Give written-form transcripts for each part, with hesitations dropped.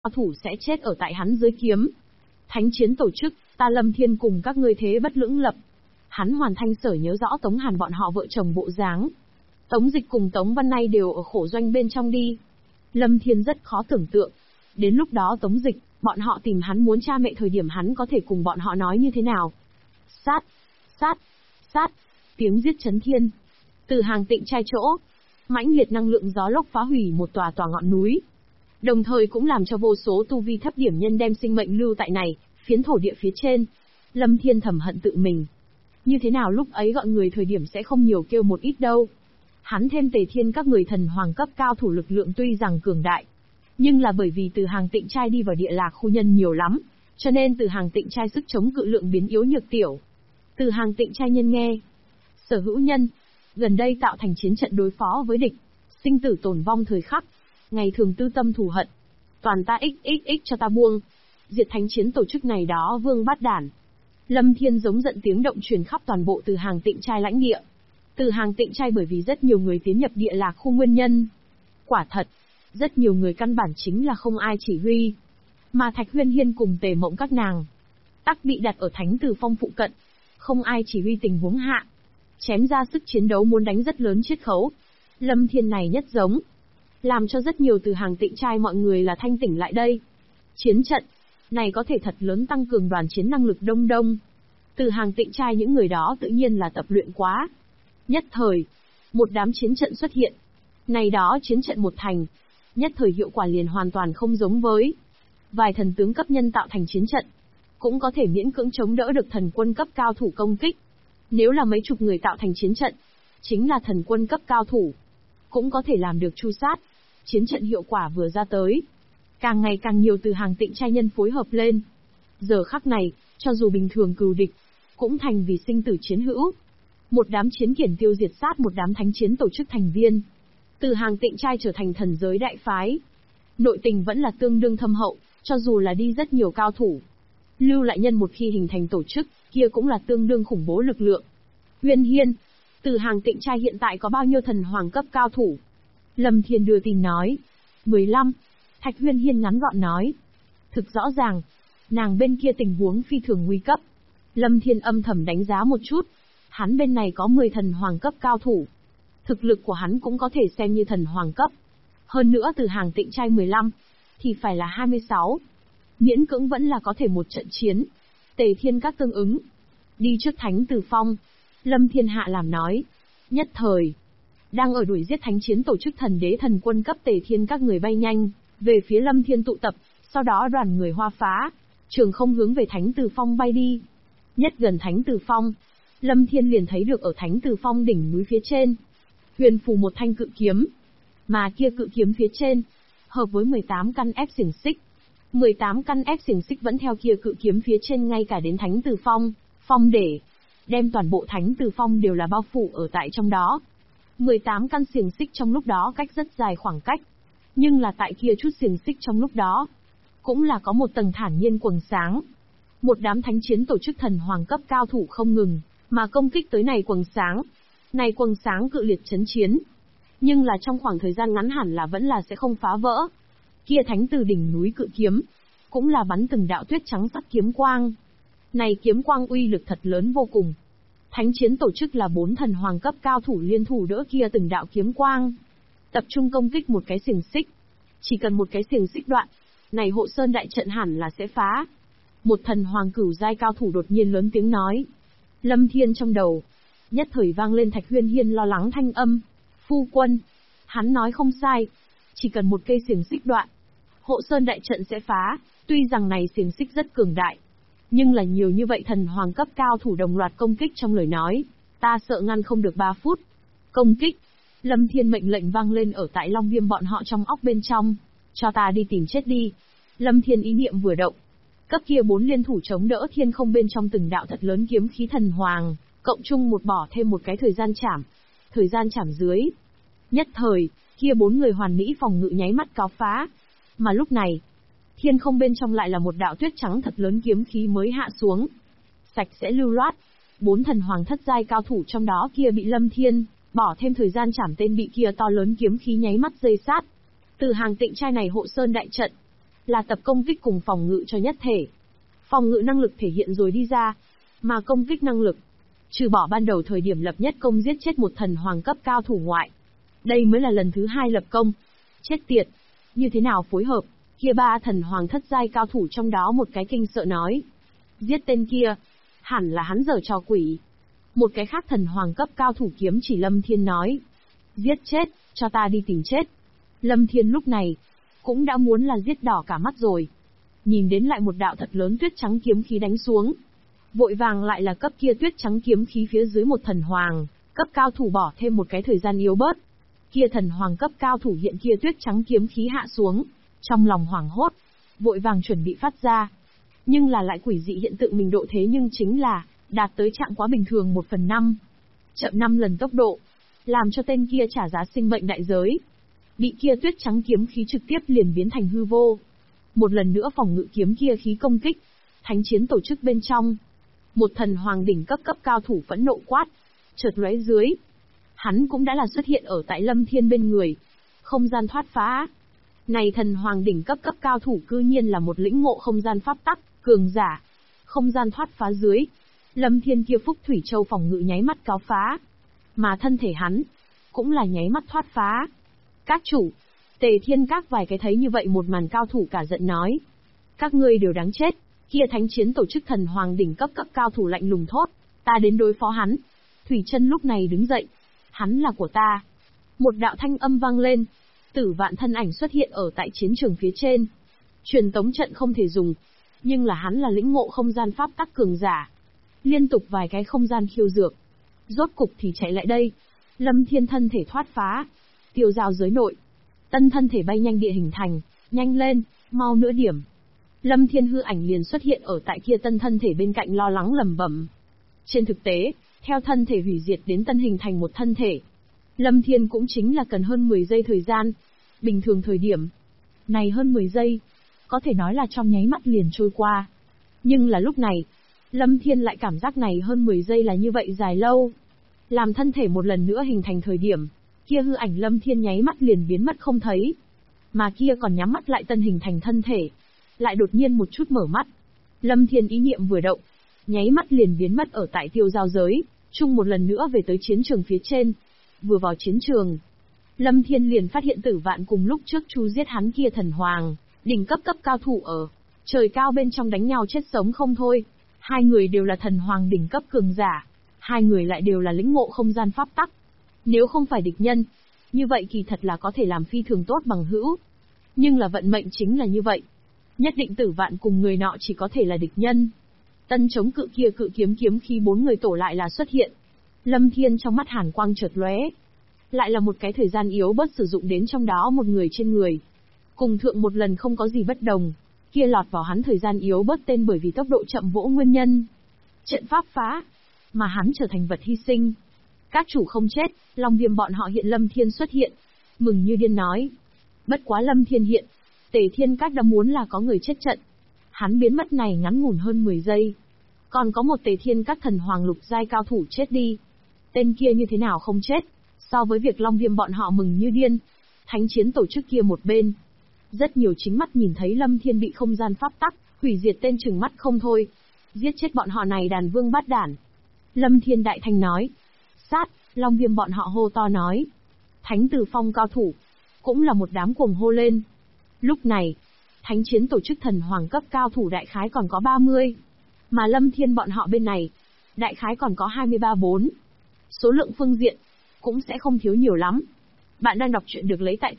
thủ sẽ chết ở tại hắn dưới kiếm. Thánh chiến tổ chức, ta Lâm Thiên cùng các ngươi thế bất lưỡng lập. Hắn hoàn thanh sở nhớ rõ Tống Hàn bọn họ vợ chồng bộ dáng. Tống Dịch cùng Tống Văn Nay đều ở khổ doanh bên trong đi. Lâm Thiên rất khó tưởng tượng. Đến lúc đó Tống Dịch, bọn họ tìm hắn muốn cha mẹ thời điểm hắn có thể cùng bọn họ nói như thế nào. Sát, sát, sát, tiếng giết chấn thiên. Từ Hàng Tịnh trai chỗ, mãnh liệt năng lượng gió lốc phá hủy một tòa ngọn núi. Đồng thời cũng làm cho vô số tu vi thấp điểm nhân đem sinh mệnh lưu tại này, phiến thổ địa phía trên. Lâm Thiên thầm hận tự mình. Như thế nào lúc ấy gọi người thời điểm sẽ không nhiều kêu một ít đâu. Hắn thêm Tề Thiên các người thần hoàng cấp cao thủ lực lượng tuy rằng cường đại, nhưng là bởi vì Từ Hàng Tịnh trai đi vào địa lạc khu nhân nhiều lắm, cho nên Từ Hàng Tịnh trai sức chống cự lượng biến yếu nhược tiểu. Từ Hàng Tịnh trai nhân nghe. Sở hữu nhân, gần đây tạo thành chiến trận đối phó với địch, sinh tử tồn vong thời khắc, ngày thường tư tâm thù hận. Toàn ta xxx cho ta buông. Diệt thánh chiến tổ chức này đó vương bát đản. Lâm Thiên giống giận tiếng động truyền khắp toàn bộ Từ Hàng Tịnh trai lãnh địa. Từ Hàng Tịnh trai bởi vì rất nhiều người tiến nhập địa lạc khu nguyên nhân. Quả thật, rất nhiều người căn bản chính là không ai chỉ huy. Mà Thạch Huyên Hiên cùng Tề Mộng các nàng tắc bị đặt ở Thánh Từ Phong phụ cận. Không ai chỉ huy tình huống hạ. Chém ra sức chiến đấu muốn đánh rất lớn chiết khấu. Lâm Thiên này nhất giống. Làm cho rất nhiều Từ Hàng Tịnh trai mọi người là thanh tỉnh lại đây. Chiến trận này có thể thật lớn tăng cường đoàn chiến năng lực đông. Từ Hàng Tịnh trai những người đó tự nhiên là tập luyện quá. Nhất thời, một đám chiến trận xuất hiện. Này đó chiến trận một thành, nhất thời hiệu quả liền hoàn toàn không giống với vài thần tướng cấp nhân tạo thành chiến trận, cũng có thể miễn cưỡng chống đỡ được thần quân cấp cao thủ công kích. Nếu là mấy chục người tạo thành chiến trận, chính là thần quân cấp cao thủ, cũng có thể làm được chu sát. Chiến trận hiệu quả vừa ra tới, càng ngày càng nhiều Từ Hàng Tịnh trai nhân phối hợp lên. Giờ khắc này, cho dù bình thường cừu địch, cũng thành vì sinh tử chiến hữu. Một đám chiến kiển tiêu diệt sát một đám thánh chiến tổ chức thành viên. Từ Hàng Tịnh trai trở thành thần giới đại phái. Nội tình vẫn là tương đương thâm hậu, cho dù là đi rất nhiều cao thủ. Lưu lại nhân một khi hình thành tổ chức, kia cũng là tương đương khủng bố lực lượng. Huyên Hiên, Từ Hàng Tịnh trai hiện tại có bao nhiêu thần hoàng cấp cao thủ? Lâm Thiên đưa tin nói. 15. Thạch Huyên Hiên ngắn gọn nói. Thực rõ ràng, nàng bên kia tình huống phi thường nguy cấp. Lâm Thiên âm thầm đánh giá một chút. Hắn bên này có 10 thần hoàng cấp cao thủ. Thực lực của hắn cũng có thể xem như thần hoàng cấp. Hơn nữa Từ Hàng Tịnh trai 15, thì phải là 26. Miễn cưỡng vẫn là có thể một trận chiến. Tề Thiên các tương ứng. Đi trước Thánh Từ Phong. Lâm Thiên hạ làm nói. Nhất thời, đang ở đuổi giết thánh chiến tổ chức thần đế thần quân cấp Tề Thiên các người bay nhanh về phía Lâm Thiên tụ tập, sau đó đoàn người hoa phá, trường không hướng về Thánh Từ Phong bay đi. Nhất gần Thánh Từ Phong, Lâm Thiên liền thấy được ở Thánh Từ Phong đỉnh núi phía trên, huyền phù một thanh cự kiếm, mà kia cự kiếm phía trên, hợp với 18 căn ép xiềng xích. 18 căn ép xiềng xích vẫn theo kia cự kiếm phía trên ngay cả đến Thánh Từ Phong, phong để đem toàn bộ Thánh Từ Phong đều là bao phủ ở tại trong đó. 18 căn xiềng xích trong lúc đó cách rất dài khoảng cách, nhưng là tại kia chút xiềng xích trong lúc đó, cũng là có một tầng thản nhiên quầng sáng. Một đám thánh chiến tổ chức thần hoàng cấp cao thủ không ngừng, mà công kích tới này quầng sáng. Này quầng sáng cự liệt chấn chiến. Nhưng là trong khoảng thời gian ngắn hẳn là vẫn là sẽ không phá vỡ. Kia thánh từ đỉnh núi cự kiếm, cũng là bắn từng đạo tuyết trắng sắc kiếm quang. Này kiếm quang uy lực thật lớn vô cùng. Thánh chiến tổ chức là 4 thần hoàng cấp cao thủ liên thủ đỡ kia từng đạo kiếm quang. Tập trung công kích một cái xiềng xích. Chỉ cần một cái xiềng xích đoạn, này hộ sơn đại trận hẳn là sẽ phá. Một thần hoàng cửu giai cao thủ đột nhiên lớn tiếng nói. Lâm Thiên trong đầu, nhất thời vang lên Thạch Huyên Hiên lo lắng thanh âm. Phu quân, hắn nói không sai. Chỉ cần một cây xiềng xích đoạn, hộ sơn đại trận sẽ phá. Tuy rằng này xiềng xích rất cường đại, nhưng là nhiều như vậy thần hoàng cấp cao thủ đồng loạt công kích trong lời nói, ta sợ ngăn không được 3 phút. Công kích. Lâm Thiên mệnh lệnh vang lên ở tại Long Viêm bọn họ trong óc bên trong. Cho ta đi tìm chết đi. Lâm Thiên ý niệm vừa động, cấp kia 4 liên thủ chống đỡ thiên không bên trong từng đạo thật lớn kiếm khí thần hoàng, cộng chung một bỏ thêm một cái thời gian chảm. Thời gian chảm dưới. Nhất thời, kia 4 người hoàn mỹ phòng ngự nháy mắt cáo phá. Mà lúc này, thiên không bên trong lại là một đạo tuyết trắng thật lớn kiếm khí mới hạ xuống. Sạch sẽ lưu loát. 4 thần hoàng thất giai cao thủ trong đó kia bị Lâm Thiên bỏ thêm thời gian chảm tên bị kia to lớn kiếm khí nháy mắt dây sát. Từ Hàng Tịnh trai này hộ sơn đại trận, là tập công kích cùng phòng ngự cho nhất thể. Phòng ngự năng lực thể hiện rồi đi ra, mà công kích năng lực, trừ bỏ ban đầu thời điểm lập nhất công giết chết một thần hoàng cấp cao thủ ngoại. Đây mới là lần thứ hai lập công. Chết tiệt! Như thế nào phối hợp? Kia ba thần hoàng thất giai cao thủ trong đó một cái kinh sợ nói. Giết tên kia! Hẳn là hắn giở trò quỷ. Một cái khác thần hoàng cấp cao thủ kiếm chỉ Lâm Thiên nói. Giết chết, cho ta đi tìm chết. Lâm Thiên lúc này, cũng đã muốn là giết đỏ cả mắt rồi. Nhìn đến lại một đạo thật lớn tuyết trắng kiếm khí đánh xuống. Vội vàng lại là cấp kia tuyết trắng kiếm khí phía dưới một thần hoàng, cấp cao thủ bỏ thêm một cái thời gian yếu bớt. Kia thần hoàng cấp cao thủ hiện kia tuyết trắng kiếm khí hạ xuống, trong lòng hoảng hốt, vội vàng chuẩn bị phát ra. Nhưng là lại quỷ dị hiện tượng mình độ thế nhưng chính là, đạt tới trạng quá bình thường 1/5. Chậm 5 lần tốc độ, làm cho tên kia trả giá sinh mệnh đại giới. Bị kia tuyết trắng kiếm khí trực tiếp liền biến thành hư vô. Một lần nữa phòng ngự kiếm kia khí công kích, thánh chiến tổ chức bên trong. Một thần hoàng đỉnh cấp cao thủ phẫn nộ quát, chợt lóe dưới. Hắn cũng đã là xuất hiện ở tại Lâm Thiên bên người. Không gian thoát phá. Này thần hoàng đỉnh cấp cao thủ cư nhiên là một lĩnh ngộ không gian pháp tắc, cường giả. Không gian thoát phá dưới. Lâm Thiên kia phúc thủy châu phòng ngự nháy mắt cáo phá. Mà thân thể hắn, cũng là nháy mắt thoát phá. Các chủ, Tề Thiên Các vài cái thấy như vậy một màn cao thủ cả giận nói. Các ngươi đều đáng chết. Kia thánh chiến tổ chức thần hoàng đỉnh cấp cao thủ lạnh lùng thốt, ta đến đối phó hắn. Thủy Chân lúc này đứng dậy, hắn là của ta. Một đạo thanh âm vang lên, Tử Vạn thân ảnh xuất hiện ở tại chiến trường phía trên. Truyền tống trận không thể dùng, nhưng là hắn là lĩnh ngộ không gian pháp tắc cường giả. Liên tục vài cái không gian khiêu dược, rốt cục thì chạy lại đây. Lâm Thiên thân thể thoát phá, tiêu giao giới nội. Tân thân thể bay nhanh địa hình thành, nhanh lên, mau nữa điểm. Lâm Thiên hư ảnh liền xuất hiện ở tại kia tân thân thể bên cạnh lo lắng lẩm bẩm. Trên thực tế, theo thân thể hủy diệt đến tân hình thành một thân thể, Lâm Thiên cũng chính là cần hơn 10 giây thời gian. Bình thường thời điểm, này hơn 10 giây, có thể nói là trong nháy mắt liền trôi qua. Nhưng là lúc này, Lâm Thiên lại cảm giác này hơn 10 giây là như vậy dài lâu. Làm thân thể một lần nữa hình thành thời điểm, kia hư ảnh Lâm Thiên nháy mắt liền biến mất không thấy. Mà kia còn nhắm mắt lại tân hình thành thân thể, lại đột nhiên một chút mở mắt. Lâm Thiên ý niệm vừa động, nháy mắt liền biến mất ở tại tiêu giao giới, chung một lần nữa về tới chiến trường phía trên. Vừa vào chiến trường, Lâm Thiên liền phát hiện Tử Vạn cùng lúc trước chu giết hắn kia thần hoàng, đỉnh cấp cao thủ ở trời cao bên trong đánh nhau chết sống không thôi. Hai người đều là thần hoàng đỉnh cấp cường giả, hai người lại đều là lĩnh ngộ không gian pháp tắc. Nếu không phải địch nhân, như vậy kỳ thật là có thể làm phi thường tốt bằng hữu. Nhưng là vận mệnh chính là như vậy. Nhất định Tử Vạn cùng người nọ chỉ có thể là địch nhân. Tân chống cự kia cự kiếm kiếm khi bốn người tổ lại là xuất hiện. Lâm Thiên trong mắt hàn quang chợt lóe. Lại là một cái thời gian yếu bớt sử dụng đến trong đó một người trên người. Cùng thượng một lần không có gì bất đồng. Kia lọt vào hắn thời gian yếu bớt tên bởi vì tốc độ chậm vỗ nguyên nhân. Trận pháp phá, mà hắn trở thành vật hy sinh. Các chủ không chết, Long Viêm bọn họ hiện Lâm Thiên xuất hiện. Mừng như điên nói. Bất quá Lâm Thiên hiện, Tề Thiên Các đã muốn là có người chết trận. Hắn biến mất này ngắn ngủn hơn 10 giây. Còn có một Tề Thiên Các thần hoàng lục giai cao thủ chết đi. Tên kia như thế nào không chết, so với việc Long Viêm bọn họ mừng như điên. Thánh chiến tổ chức kia một bên. Rất nhiều chính mắt nhìn thấy Lâm Thiên bị không gian pháp tắc, hủy diệt tên chừng mắt không thôi. Giết chết bọn họ này đàn vương bát đản. Lâm Thiên đại thanh nói. Sát, Long Viêm bọn họ hô to nói. Thánh Từ Phong cao thủ, cũng là một đám cuồng hô lên. Lúc này, thánh chiến tổ chức thần hoàng cấp cao thủ đại khái còn có 30. Mà Lâm Thiên bọn họ bên này, đại khái còn có 23-4. Số lượng phương diện, cũng sẽ không thiếu nhiều lắm. Bạn đang đọc truyện được lấy tại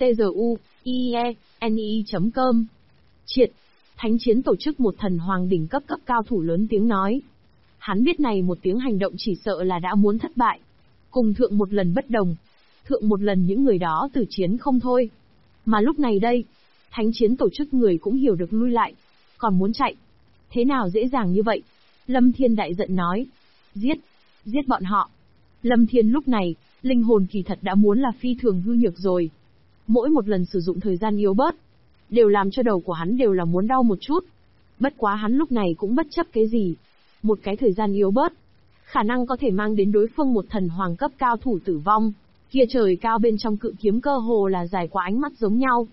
tzuie.com. Triệt, thánh chiến tổ chức một thần hoàng đỉnh cấp cao thủ lớn tiếng nói. Hắn biết này một tiếng hành động chỉ sợ là đã muốn thất bại. Cùng thượng một lần bất đồng. Thượng một lần những người đó từ chiến không thôi. Mà lúc này đây, thánh chiến tổ chức người cũng hiểu được lui lại. Còn muốn chạy. Thế nào dễ dàng như vậy? Lâm Thiên đại giận nói. Giết bọn họ. Lâm Thiên lúc này, linh hồn kỳ thật đã muốn là phi thường hư nhược rồi. Mỗi một lần sử dụng thời gian yếu bớt, đều làm cho đầu của hắn đều là muốn đau một chút. Bất quá hắn lúc này cũng bất chấp cái gì. Một cái thời gian yếu bớt, khả năng có thể mang đến đối phương một thần hoàng cấp cao thủ tử vong. Kia trời cao bên trong cự kiếm cơ hồ là dài quá ánh mắt giống nhau.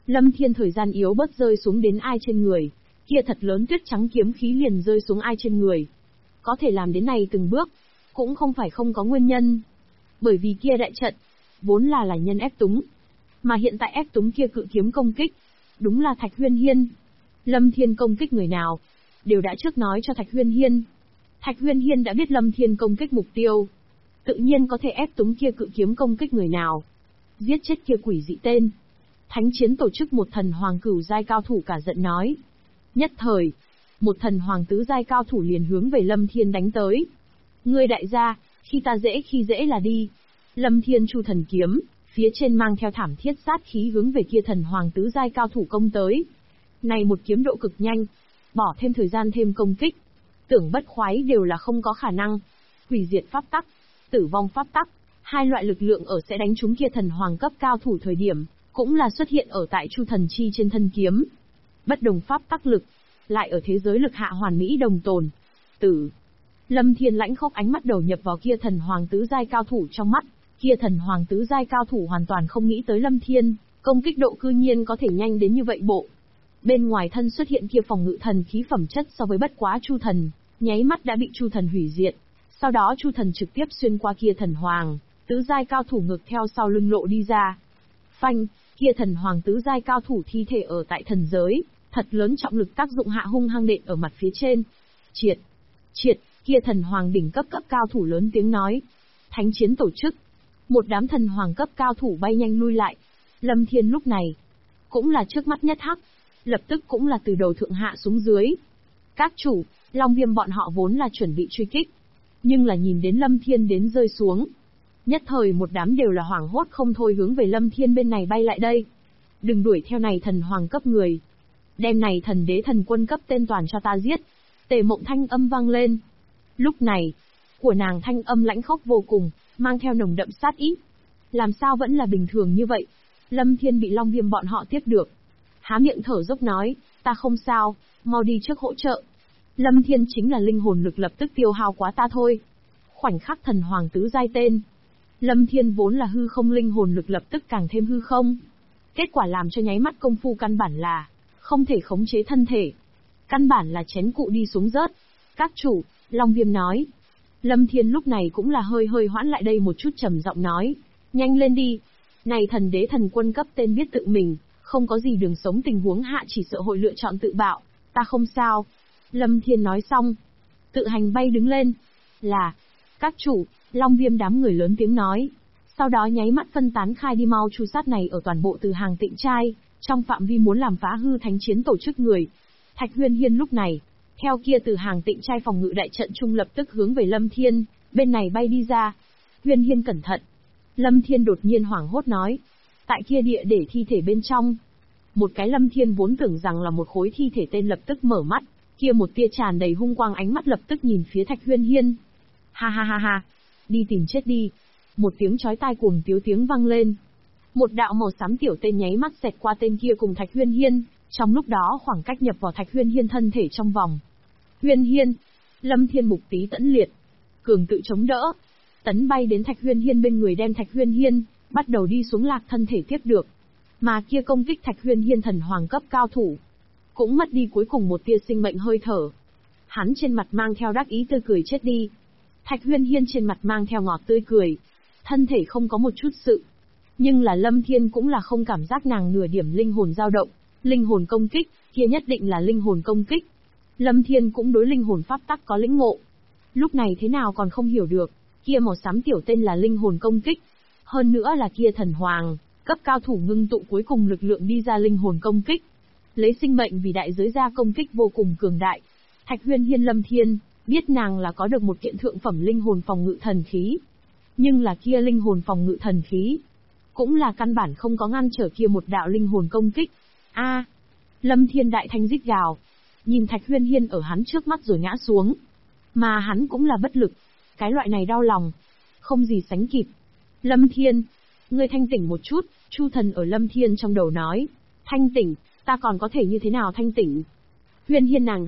Lâm Thiên thời gian yếu bớt rơi xuống đến ai trên người, kia thật lớn tuyết trắng kiếm khí liền rơi xuống ai trên người. Có thể làm đến này từng bước, cũng không phải không có nguyên nhân. Bởi vì kia đại trận, vốn là nhân ép túng. Mà hiện tại ép túng kia cự kiếm công kích, đúng là Thạch Huyên Hiên. Lâm Thiên công kích người nào, đều đã trước nói cho Thạch Huyên Hiên. Thạch Huyên Hiên đã biết Lâm Thiên công kích mục tiêu, tự nhiên có thể ép túng kia cự kiếm công kích người nào. Giết chết kia quỷ dị tên. Thánh chiến tổ chức một thần hoàng cửu giai cao thủ cả giận nói. Nhất thời, một thần hoàng tứ giai cao thủ liền hướng về Lâm Thiên đánh tới. Ngươi đại gia, khi ta dễ khi dễ là đi. Lâm Thiên chu thần kiếm, phía trên mang theo thảm thiết sát khí hướng về kia thần hoàng tứ giai cao thủ công tới. Này một kiếm độ cực nhanh, bỏ thêm thời gian thêm công kích, tưởng bất khoái đều là không có khả năng. Hủy diệt pháp tắc, tử vong pháp tắc, hai loại lực lượng ở sẽ đánh trúng kia thần hoàng cấp cao thủ thời điểm, cũng là xuất hiện ở tại chu thần chi trên thân kiếm. Bất đồng pháp tắc lực, lại ở thế giới lực hạ hoàn mỹ đồng tồn. Tử. Lâm Thiên lãnh khốc ánh mắt đầu nhập vào kia thần hoàng tứ giai cao thủ trong mắt, kia thần hoàng tứ giai cao thủ hoàn toàn không nghĩ tới Lâm Thiên, công kích độ cư nhiên có thể nhanh đến như vậy bộ. Bên ngoài thân xuất hiện kia phòng ngự thần khí phẩm chất so với bất quá chu thần, nháy mắt đã bị chu thần hủy diệt. Sau đó chu thần trực tiếp xuyên qua kia thần hoàng, tứ giai cao thủ ngược theo sau lưng lộ đi ra. Phanh, kia thần hoàng tứ giai cao thủ thi thể ở tại thần giới, thật lớn trọng lực tác dụng hạ hung hăng đệm ở mặt phía trên. Triệt, triệt, kia thần hoàng đỉnh cấp cao thủ lớn tiếng nói. Thánh chiến tổ chức. Một đám thần hoàng cấp cao thủ bay nhanh lui lại. Lâm Thiên lúc này, cũng là trước mắt nhất hắc, lập tức cũng là từ đầu thượng hạ xuống dưới. Các chủ, Long Viêm bọn họ vốn là chuẩn bị truy kích, nhưng là nhìn đến Lâm Thiên đến rơi xuống. Nhất thời một đám đều là hoảng hốt không thôi hướng về Lâm Thiên bên này bay lại đây. Đừng đuổi theo này thần hoàng cấp người. Đem này thần đế thần quân cấp tên toàn cho ta giết. Tề Mộng thanh âm vang lên. Lúc này, của nàng thanh âm lãnh khốc vô cùng, mang theo nồng đậm sát ý. Làm sao vẫn là bình thường như vậy? Lâm Thiên bị Long Viêm bọn họ tiếp được. Há miệng thở dốc nói, ta không sao, mau đi trước hỗ trợ. Lâm Thiên chính là linh hồn lực lập tức tiêu hao quá ta thôi. Khoảnh khắc thần hoàng tứ giai tên. Lâm Thiên vốn là hư không linh hồn lực lập tức càng thêm hư không. Kết quả làm cho nháy mắt công phu căn bản là không thể khống chế thân thể. Căn bản là chén cụ đi xuống rớt. Các chủ, Long Viêm nói. Lâm Thiên lúc này cũng là hơi hoãn lại đây một chút trầm giọng nói. Nhanh lên đi. Này thần đế thần quân cấp tên biết tự mình, không có gì đường sống tình huống hạ chỉ sợ hội lựa chọn tự bạo. Ta không sao. Lâm Thiên nói xong. Tự hành bay đứng lên. Là. Các chủ, Long Viêm đám người lớn tiếng nói. Sau đó nháy mắt phân tán khai đi mau chu sát này ở toàn bộ từ hàng tịnh trai, trong phạm vi muốn làm phá hư thánh chiến tổ chức người. Thạch Huyên Hiên lúc này, theo kia từ hàng tịnh trai phòng ngự đại trận trung lập tức hướng về Lâm Thiên, bên này bay đi ra. Huyên Hiên cẩn thận. Lâm Thiên đột nhiên hoảng hốt nói. Tại kia địa để thi thể bên trong. Một cái Lâm Thiên vốn tưởng rằng là một khối thi thể tên lập tức mở mắt, kia một tia tràn đầy hung quang ánh mắt lập tức nhìn phía Thạch Huyên Hiên. Ha ha ha ha, đi tìm chết đi. Một tiếng chói tai cuồng tiếu tiếng vang lên. Một đạo màu xám tiểu tên nháy mắt xẹt qua tên kia cùng Thạch Huyên Hiên, trong lúc đó khoảng cách nhập vào Thạch Huyên Hiên thân thể trong vòng. Huyên Hiên, Lâm Thiên mục tí tẫn liệt, cường tự chống đỡ, tấn bay đến Thạch Huyên Hiên bên người đem Thạch Huyên Hiên bắt đầu đi xuống lạc thân thể tiếp được. Mà kia công kích Thạch Huyên Hiên thần hoàng cấp cao thủ, cũng mất đi cuối cùng một tia sinh mệnh hơi thở. Hắn trên mặt mang theo đắc ý tươi cười chết đi. Thạch Huyên Hiên trên mặt mang theo ngọt tươi cười, thân thể không có một chút sự. Nhưng là Lâm Thiên cũng là không cảm giác nàng nửa điểm linh hồn dao động, linh hồn công kích, kia nhất định là linh hồn công kích. Lâm Thiên cũng đối linh hồn pháp tắc có lĩnh ngộ. Lúc này thế nào còn không hiểu được, kia màu xám tiểu tên là linh hồn công kích. Hơn nữa là kia thần hoàng, cấp cao thủ ngưng tụ cuối cùng lực lượng đi ra linh hồn công kích. Lấy sinh mệnh vì đại giới ra công kích vô cùng cường đại. Thạch Huyên Hiên Lâm Thiên, biết nàng là có được một kiện thượng phẩm linh hồn phòng ngự thần khí. Nhưng là kia linh hồn phòng ngự thần khí, cũng là căn bản không có ngăn trở kia một đạo linh hồn công kích. A, Lâm Thiên đại thanh rít gào, nhìn Thạch Huyên Hiên ở hắn trước mắt rồi ngã xuống. Mà hắn cũng là bất lực, cái loại này đau lòng, không gì sánh kịp. Lâm Thiên, ngươi thanh tỉnh một chút, Chu Thần ở Lâm Thiên trong đầu nói. Thanh tỉnh, ta còn có thể như thế nào thanh tỉnh? Huyên Hiên nàng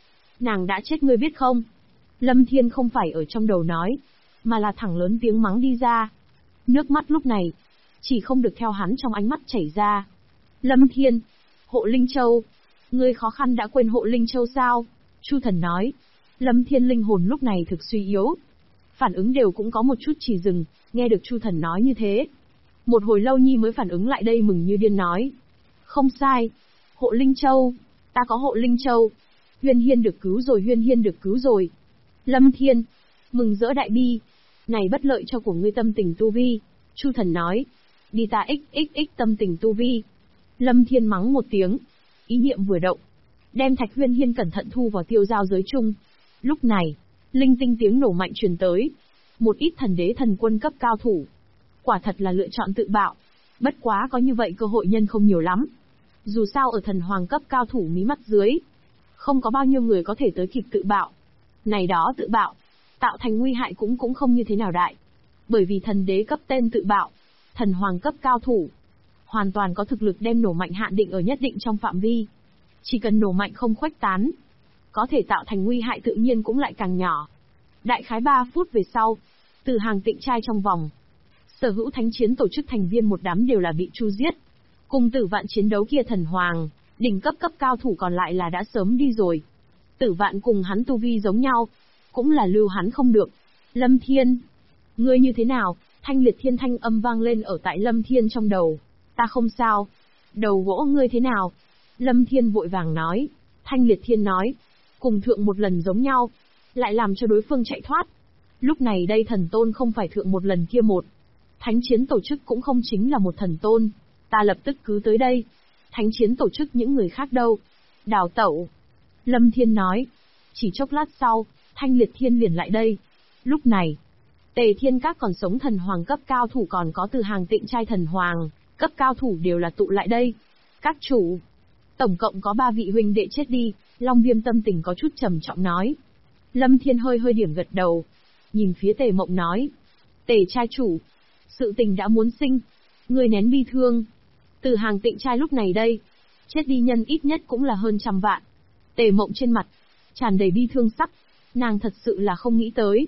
đã chết ngươi biết không? Lâm Thiên không phải ở trong đầu nói, mà là thẳng lớn tiếng mắng đi ra. Nước mắt lúc này, chỉ không được theo hắn trong ánh mắt chảy ra. Lâm Thiên, Hộ Linh Châu, ngươi khó khăn đã quên Hộ Linh Châu sao? Chu Thần nói. Lâm Thiên linh hồn lúc này thực suy yếu. Phản ứng đều cũng có một chút trì dừng, nghe được Chu Thần nói như thế. Một hồi lâu nhi mới phản ứng lại đây mừng như điên nói. Không sai. Hộ Linh Châu. Ta có Hộ Linh Châu. Huyên Hiên được cứu rồi, Huyên Hiên được cứu rồi. Lâm Thiên. Mừng rỡ đại bi. Này bất lợi cho của ngươi tâm tình tu vi. Chu Thần nói. Đi ta xxx tâm tình tu vi. Lâm Thiên mắng một tiếng. Ý niệm vừa động. Đem Thạch Huyên Hiên cẩn thận thu vào tiêu giao giới chung. Lúc này, linh tinh tiếng nổ mạnh truyền tới. Một ít thần đế thần quân cấp cao thủ. Quả thật là lựa chọn tự bạo. Bất quá có như vậy cơ hội nhân không nhiều lắm. Dù sao ở thần hoàng cấp cao thủ mí mắt dưới, không có bao nhiêu người có thể tới kịp tự bạo. Này đó tự bạo, tạo thành nguy hại cũng không như thế nào đại. Bởi vì thần đế cấp tên tự bạo, thần hoàng cấp cao thủ, hoàn toàn có thực lực đem nổ mạnh hạn định ở nhất định trong phạm vi. Chỉ cần nổ mạnh không khuếch tán, có thể tạo thành nguy hại tự nhiên cũng lại càng nhỏ. Đại khái 3 phút về sau, từ hàng tịnh trai trong vòng, sở hữu thánh chiến tổ chức thành viên một đám đều là bị tru giết. Cùng Tử Vạn chiến đấu kia thần hoàng, đỉnh cấp cao thủ còn lại là đã sớm đi rồi. Tử Vạn cùng hắn tu vi giống nhau, cũng là lưu hắn không được. Lâm Thiên, ngươi như thế nào? Thanh Liệt Thiên thanh âm vang lên ở tại Lâm Thiên trong đầu. Ta không sao. Đầu gỗ ngươi thế nào? Lâm Thiên vội vàng nói. Thanh Liệt Thiên nói, cùng thượng một lần giống nhau, lại làm cho đối phương chạy thoát. Lúc này đây thần tôn không phải thượng một lần kia một. Thánh chiến tổ chức cũng không chính là một thần tôn. Ta lập tức cứ tới đây. Thánh chiến tổ chức những người khác đâu? Đào tẩu. Lâm Thiên nói. Chỉ chốc lát sau, Thanh Liệt Thiên liền lại đây. Lúc này, Tề Thiên Các còn sống thần hoàng cấp cao thủ còn có từ hàng tịnh trai thần hoàng, cấp cao thủ đều là tụ lại đây. Các chủ, tổng cộng có 3 vị huynh đệ chết đi, Long Viêm tâm tình có chút trầm trọng nói. Lâm Thiên hơi điểm gật đầu, nhìn phía Tề Mộng nói. Tề trai chủ, sự tình đã muốn sinh, người nén bi thương. Từ hàng tịnh trai lúc này đây, chết đi nhân ít nhất cũng là hơn 100 vạn. Tề Mộng trên mặt, tràn đầy bi thương sắc, nàng thật sự là không nghĩ tới.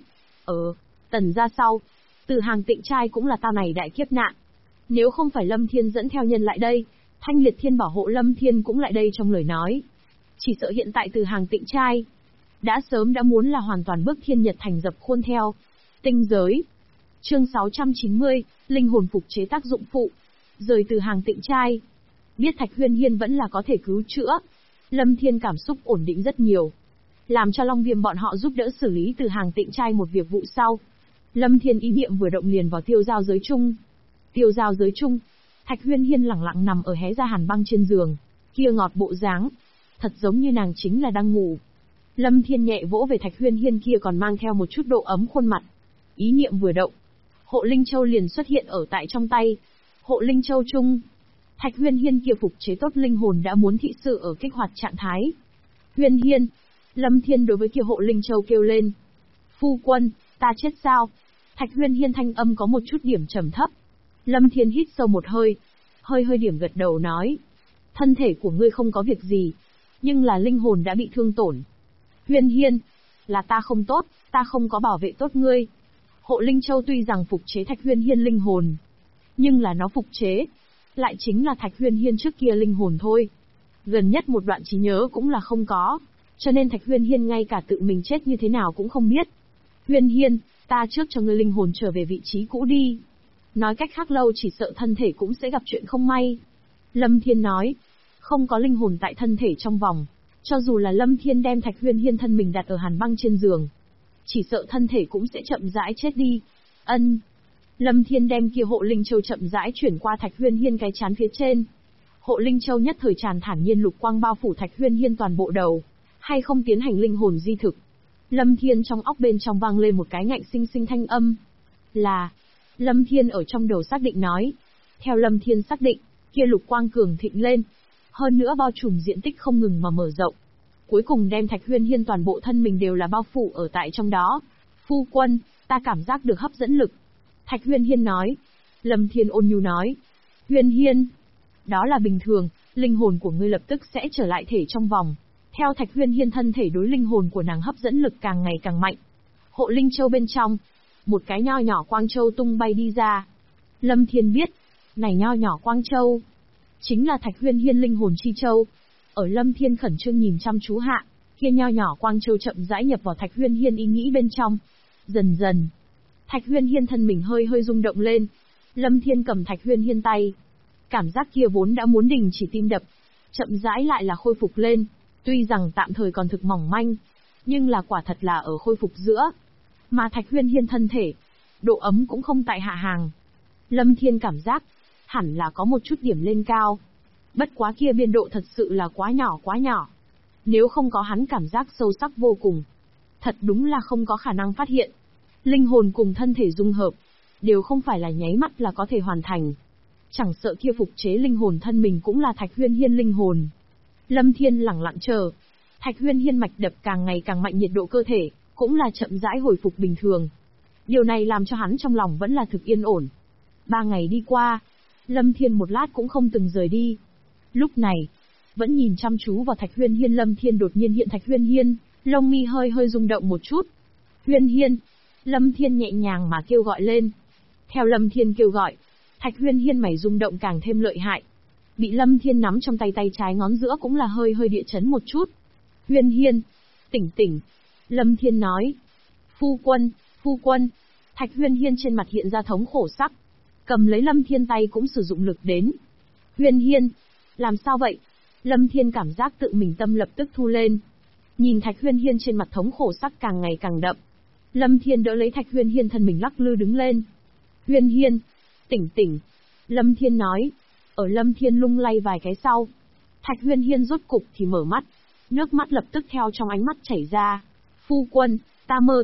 Tần ra sau, từ hàng tịnh trai cũng là tao này đại kiếp nạn. Nếu không phải Lâm Thiên dẫn theo nhân lại đây, Thanh Liệt Thiên bảo hộ Lâm Thiên cũng lại đây trong lời nói. Chỉ sợ hiện tại từ hàng tịnh trai, đã sớm đã muốn là hoàn toàn bước thiên nhật thành dập khuôn theo. Tinh giới. Chương 690, linh hồn phục chế tác dụng phụ. Rời từ hàng tịnh trai. Biết Thạch Huyên Hiên vẫn là có thể cứu chữa. Lâm Thiên cảm xúc ổn định rất nhiều. Làm cho Long Viêm bọn họ giúp đỡ xử lý từ hàng tịnh trai một việc vụ sau. Lâm Thiên ý niệm vừa động liền vào tiêu giao giới chung. Tiêu giao giới chung, Thạch Huyên Hiên lẳng lặng nằm ở hé ra hàn băng trên giường. Kia ngọt bộ dáng, thật giống như nàng chính là đang ngủ. Lâm Thiên nhẹ vỗ về Thạch Huyên Hiên kia còn mang theo một chút độ ấm khuôn mặt. Ý niệm vừa động, Hộ Linh Châu liền xuất hiện ở tại trong tay. Hộ Linh Châu chung, Thạch Huyên Hiên kia phục chế tốt linh hồn đã muốn thị sự ở kích hoạt trạng thái. Huyên Hiên, Lâm Thiên đối với kia Hộ Linh Châu kêu lên. Phu quân, ta chết sao? Thạch Huyên Hiên thanh âm có một chút điểm trầm thấp. Lâm Thiên hít sâu một hơi, hơi điểm gật đầu nói. Thân thể của ngươi không có việc gì, nhưng là linh hồn đã bị thương tổn. Huyên Hiên, là ta không tốt, ta không có bảo vệ tốt ngươi. Hộ Linh Châu tuy rằng phục chế Thạch Huyên Hiên linh hồn, nhưng là nó phục chế, lại chính là Thạch Huyên Hiên trước kia linh hồn thôi. Gần nhất một đoạn trí nhớ cũng là không có, cho nên Thạch Huyên Hiên ngay cả tự mình chết như thế nào cũng không biết. Huyên Hiên, ta trước cho ngươi linh hồn trở về vị trí cũ đi. Nói cách khác lâu chỉ sợ thân thể cũng sẽ gặp chuyện không may. Lâm Thiên nói, không có linh hồn tại thân thể trong vòng. Cho dù là Lâm Thiên đem Thạch Huyên Hiên thân mình đặt ở hàn băng trên giường, chỉ sợ thân thể cũng sẽ chậm rãi chết đi. Lâm Thiên đem kia Hộ Linh Châu chậm rãi chuyển qua Thạch Huyên Hiên cái chán phía trên. Hộ Linh Châu nhất thời tràn thản nhiên lục quang bao phủ Thạch Huyên Hiên toàn bộ đầu, hay không tiến hành linh hồn di thực. Lâm Thiên trong óc bên trong vang lên một cái ngạnh sinh sinh thanh âm. Là, Lâm Thiên ở trong đầu xác định nói. Theo Lâm Thiên xác định, kia lục quang cường thịnh lên, hơn nữa bao trùm diện tích không ngừng mà mở rộng. Cuối cùng đem Thạch Huyên Hiên toàn bộ thân mình đều là bao phủ ở tại trong đó. Phu quân, ta cảm giác được hấp dẫn lực. Thạch Huyên Hiên nói. Lâm Thiên ôn nhu nói. Huyên Hiên, đó là bình thường, linh hồn của ngươi lập tức sẽ trở lại thể trong vòng. Theo Thạch Huyên Hiên thân thể đối linh hồn của nàng hấp dẫn lực càng ngày càng mạnh. Hộ Linh Châu bên trong, một cái nho nhỏ quang châu tung bay đi ra. Lâm Thiên biết, này nho nhỏ quang châu, chính là Thạch Huyên Hiên linh hồn chi châu. Ở Lâm Thiên khẩn trương nhìn chăm chú hạ, kia nho nhỏ quang châu chậm rãi nhập vào Thạch Huyên Hiên ý nghĩ bên trong. Dần dần, Thạch Huyên Hiên thân mình hơi hơi rung động lên. Lâm Thiên cầm Thạch Huyên Hiên tay. Cảm giác kia vốn đã muốn đình chỉ tim đập, chậm rãi lại là khôi phục lên. Tuy rằng tạm thời còn thực mỏng manh, nhưng là quả thật là ở khôi phục giữa. Mà Thạch Huyên Hiên thân thể, độ ấm cũng không tại hạ hàng. Lâm Thiên cảm giác, hẳn là có một chút điểm lên cao. Bất quá kia biên độ thật sự là quá nhỏ quá nhỏ. Nếu không có hắn cảm giác sâu sắc vô cùng, thật đúng là không có khả năng phát hiện. Linh hồn cùng thân thể dung hợp, đều không phải là nháy mắt là có thể hoàn thành. Chẳng sợ kia phục chế linh hồn thân mình cũng là Thạch Huyên Hiên linh hồn. Lâm Thiên lẳng lặng chờ. Thạch Huyên Hiên mạch đập càng ngày càng mạnh, nhiệt độ cơ thể cũng là chậm rãi hồi phục bình thường. Điều này làm cho hắn trong lòng vẫn là thực yên ổn. 3 ngày đi qua, Lâm Thiên một lát cũng không từng rời đi. Lúc này, vẫn nhìn chăm chú vào Thạch Huyên Hiên, Lâm Thiên đột nhiên hiện Thạch Huyên Hiên, lông mi hơi hơi rung động một chút. Huyên Hiên, Lâm Thiên nhẹ nhàng mà kêu gọi lên. Theo Lâm Thiên kêu gọi, Thạch Huyên Hiên mày rung động càng thêm lợi hại. Bị Lâm Thiên nắm trong tay, tay trái ngón giữa cũng là hơi hơi địa chấn một chút. Huyên Hiên, tỉnh tỉnh. Lâm Thiên nói. Phu quân, phu quân. Thạch Huyên Hiên trên mặt hiện ra thống khổ sắc. Cầm lấy Lâm Thiên tay cũng sử dụng lực đến. Huyên Hiên, làm sao vậy? Lâm Thiên cảm giác tự mình tâm lập tức thu lên. Nhìn Thạch Huyên Hiên trên mặt thống khổ sắc càng ngày càng đậm. Lâm Thiên đỡ lấy Thạch Huyên Hiên, thân mình lắc lư đứng lên. Huyên Hiên, tỉnh tỉnh. Lâm Thiên nói. Ở Lâm Thiên lung lay vài cái sau, Thạch Huyên Hiên rốt cục thì mở mắt. Nước mắt lập tức theo trong ánh mắt chảy ra. Phu quân, ta mơ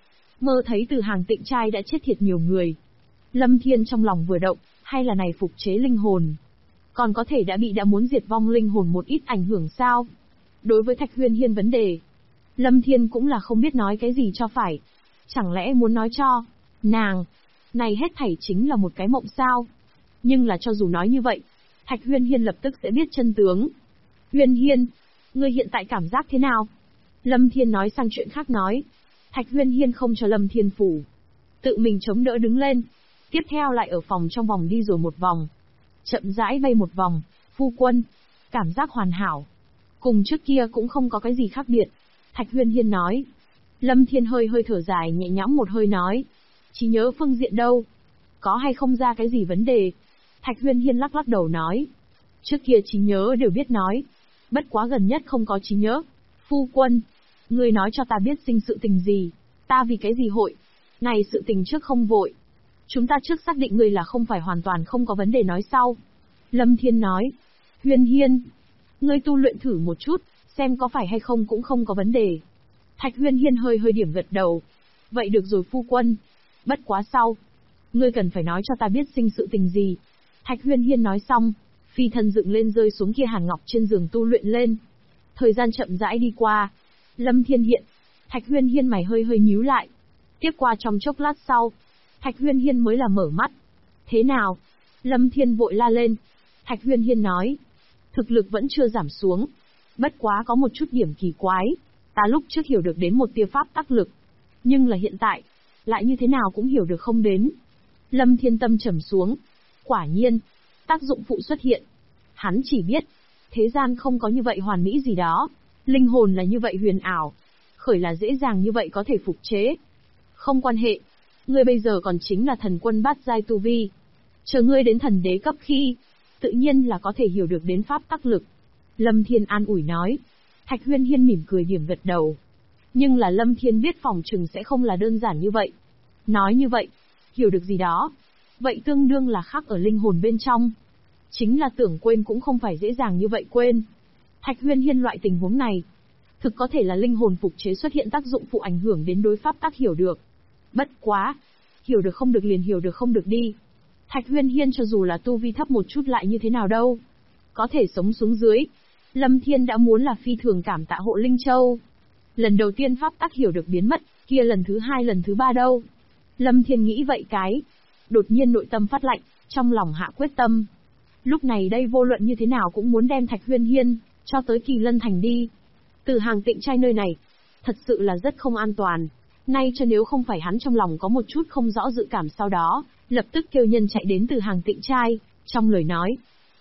thấy từ Hàng Tịnh trai đã chết thiệt nhiều người. Lâm Thiên trong lòng vừa động, hay là này phục chế linh hồn, còn có thể đã muốn diệt vong linh hồn một ít ảnh hưởng sao? Đối với Thạch Huyên Hiên vấn đề, Lâm Thiên cũng là không biết nói cái gì cho phải. Chẳng lẽ muốn nói cho nàng, này hết thảy chính là một cái mộng sao? Nhưng là cho dù nói như vậy, Thạch Huyên Hiên lập tức sẽ biết chân tướng. Huyên Hiên, ngươi hiện tại cảm giác thế nào? Lâm Thiên nói sang chuyện khác nói. Thạch Huyên Hiên không cho Lâm Thiên phủ, tự mình chống đỡ đứng lên. Tiếp theo lại ở phòng trong vòng đi rồi một vòng. Chậm rãi vây một vòng. Phu quân, cảm giác hoàn hảo. Cùng trước kia cũng không có cái gì khác biệt. Thạch Huyên Hiên nói. Lâm Thiên hơi hơi thở dài nhẹ nhõm một hơi nói. Trí nhớ phương diện đâu? Có hay không ra cái gì vấn đề? Thạch Huyên Hiên lắc lắc đầu nói. Trước kia trí nhớ đều biết nói. Bất quá gần nhất không có trí nhớ. Phu quân, ngươi nói cho ta biết sinh sự tình gì? Ta vì cái gì hội? Này sự tình trước không vội. Chúng ta trước xác định ngươi là không phải hoàn toàn không có vấn đề nói sau. Lâm Thiên nói. Huyên Hiên, ngươi tu luyện thử một chút, xem có phải hay không cũng không có vấn đề. Thạch Huyên Hiên hơi hơi điểm gật đầu. Vậy được rồi phu quân. Bất quá sau, ngươi cần phải nói cho ta biết sinh sự tình gì. Thạch Huyên Hiên nói xong, phi thân dựng lên rơi xuống kia hàn ngọc trên giường tu luyện lên. Thời gian chậm rãi đi qua. Lâm Thiên hiện. Thạch Huyên Hiên mày hơi hơi nhíu lại. Tiếp qua trong chốc lát sau, Thạch Huyên Hiên mới là mở mắt. Thế nào? Lâm Thiên vội la lên. Thạch Huyên Hiên nói. Thực lực vẫn chưa giảm xuống. Bất quá có một chút điểm kỳ quái. Ta lúc trước hiểu được đến một tia pháp tắc lực. Nhưng là hiện tại, lại như thế nào cũng hiểu được không đến. Lâm Thiên tâm trầm xuống. Quả nhiên, tác dụng phụ xuất hiện. Hắn chỉ biết, thế gian không có như vậy hoàn mỹ gì đó. Linh hồn là như vậy huyền ảo. Khởi là dễ dàng như vậy có thể phục chế. Không quan hệ. Ngươi bây giờ còn chính là thần quân bát giai tu vi. Chờ ngươi đến thần đế cấp khi, tự nhiên là có thể hiểu được đến pháp tắc lực. Lâm Thiên an ủi nói. Thạch Huyên Hiên mỉm cười điểm gật đầu. Nhưng là Lâm Thiên biết phòng trừng sẽ không là đơn giản như vậy. Nói như vậy, hiểu được gì đó. Vậy tương đương là khắc ở linh hồn bên trong. Chính là tưởng quên cũng không phải dễ dàng như vậy quên. Thạch Huyên Hiên loại tình huống này, thực có thể là linh hồn phục chế xuất hiện tác dụng phụ ảnh hưởng đến đối pháp tắc hiểu được. Bất quá, hiểu được không được liền hiểu được không được đi. Thạch Huyên Hiên cho dù là tu vi thấp một chút lại như thế nào đâu. Có thể sống xuống dưới. Lâm Thiên đã muốn là phi thường cảm tạ hộ Linh Châu. Lần đầu tiên pháp tắc hiểu được biến mất, kia lần thứ 2 lần thứ 3 đâu. Lâm Thiên nghĩ vậy cái. Đột nhiên nội tâm phát lạnh, trong lòng hạ quyết tâm. Lúc này đây vô luận như thế nào cũng muốn đem Thạch Huyên Hiên cho tới Kỳ Lân Thành đi. Từ Hàng Tịnh trai nơi này, thật sự là rất không an toàn. Nay cho nếu không phải hắn trong lòng có một chút không rõ dự cảm, sau đó lập tức kêu nhân chạy đến Từ Hàng Tịnh trai, trong lời nói.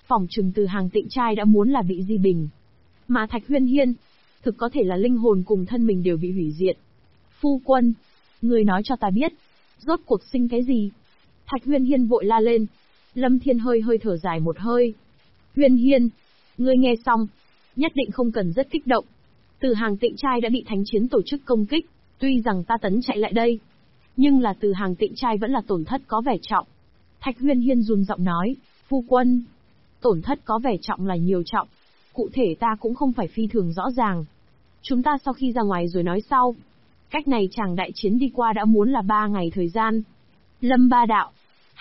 Phỏng chừng Từ Hàng Tịnh trai đã muốn là bị di bình. Mà Thạch Huyên Hiên, thực có thể là linh hồn cùng thân mình đều bị hủy diệt. Phu quân, người nói cho ta biết, rốt cuộc sinh cái gì? Thạch Huyên Hiên vội la lên. Lâm Thiên hơi thở dài một hơi. Huyên Hiên, ngươi nghe xong, nhất định không cần rất kích động. Từ Hàng Tịnh trai đã bị thánh chiến tổ chức công kích, tuy rằng ta tấn chạy lại đây, nhưng là Từ Hàng Tịnh trai vẫn là tổn thất có vẻ trọng. Thạch Huyên Hiên run giọng nói, phu quân, tổn thất có vẻ trọng là nhiều trọng, cụ thể ta cũng không phải phi thường rõ ràng. Chúng ta sau khi ra ngoài rồi nói sau. Cách này chàng đại chiến đi qua đã muốn là 3 ngày thời gian. Lâm Ba đạo,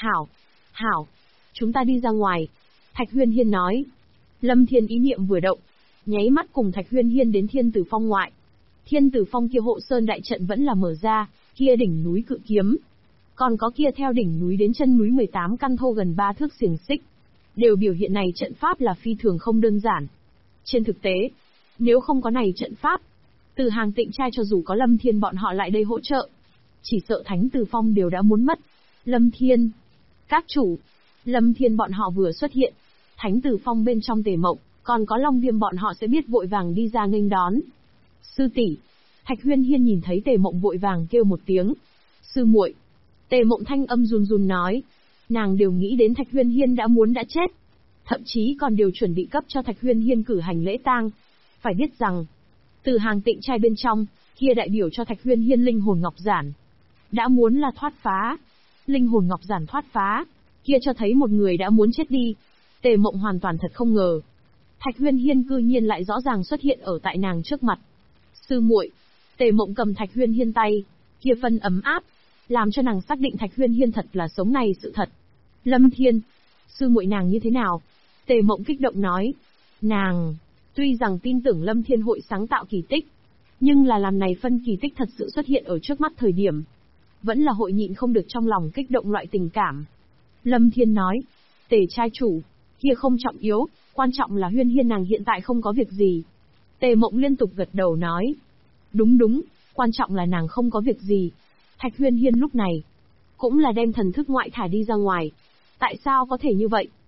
hảo, chúng ta đi ra ngoài. Thạch Huyên Hiên nói. Lâm Thiên ý niệm vừa động, nháy mắt cùng Thạch Huyên Hiên đến Thiên Tử Phong ngoại. Thiên Tử Phong kia hộ sơn đại trận vẫn là mở ra, kia đỉnh núi cự kiếm. Còn có kia theo đỉnh núi đến chân núi 18 căn thô gần 3 thước xiềng xích. Đều biểu hiện này trận pháp là phi thường không đơn giản. Trên thực tế, nếu không có này trận pháp, Từ Hàng Tịnh trai cho dù có Lâm Thiên bọn họ lại đây hỗ trợ, chỉ sợ Thánh Tử Phong đều đã muốn mất. Lâm Thiên, các chủ, Lâm Thiên bọn họ vừa xuất hiện, Thánh Tử Phong bên trong Tề Mộng, còn có Long Viêm bọn họ sẽ biết vội vàng đi ra nghênh đón. Sư tỷ, Thạch Huyên Hiên nhìn thấy Tề Mộng vội vàng kêu một tiếng. Sư muội. Tề Mộng thanh âm run nói. Nàng đều nghĩ đến Thạch Huyên Hiên đã chết. Thậm chí còn đều chuẩn bị cấp cho Thạch Huyên Hiên cử hành lễ tang. Phải biết rằng, Từ Hàng Tịnh trai bên trong, kia đại biểu cho Thạch Huyên Hiên linh hồn ngọc giản. Đã muốn là thoát phá. Linh hồn ngọc giản thoát phá, kia cho thấy một người đã muốn chết đi. Tề Mộng hoàn toàn thật không ngờ. Thạch Huyên Hiên cư nhiên lại rõ ràng xuất hiện ở tại nàng trước mặt. Sư muội. Tề Mộng cầm Thạch Huyên Hiên tay, kia phân ấm áp, làm cho nàng xác định Thạch Huyên Hiên thật là sống này sự thật. Lâm Thiên, sư muội nàng như thế nào? Tề Mộng kích động nói. Nàng, tuy rằng tin tưởng Lâm Thiên hội sáng tạo kỳ tích, nhưng là làm này phân kỳ tích thật sự xuất hiện ở trước mắt thời điểm. Vẫn là hội nhịn không được trong lòng kích động loại tình cảm. Lâm Thiên nói. Tề trai chủ, kia không trọng yếu, quan trọng là Huyên Hiên nàng hiện tại không có việc gì. Tề Mộng liên tục gật đầu nói. Đúng, quan trọng là nàng không có việc gì. Thạch Huyên Hiên lúc này, cũng là đem thần thức ngoại thả đi ra ngoài. Tại sao có thể như vậy?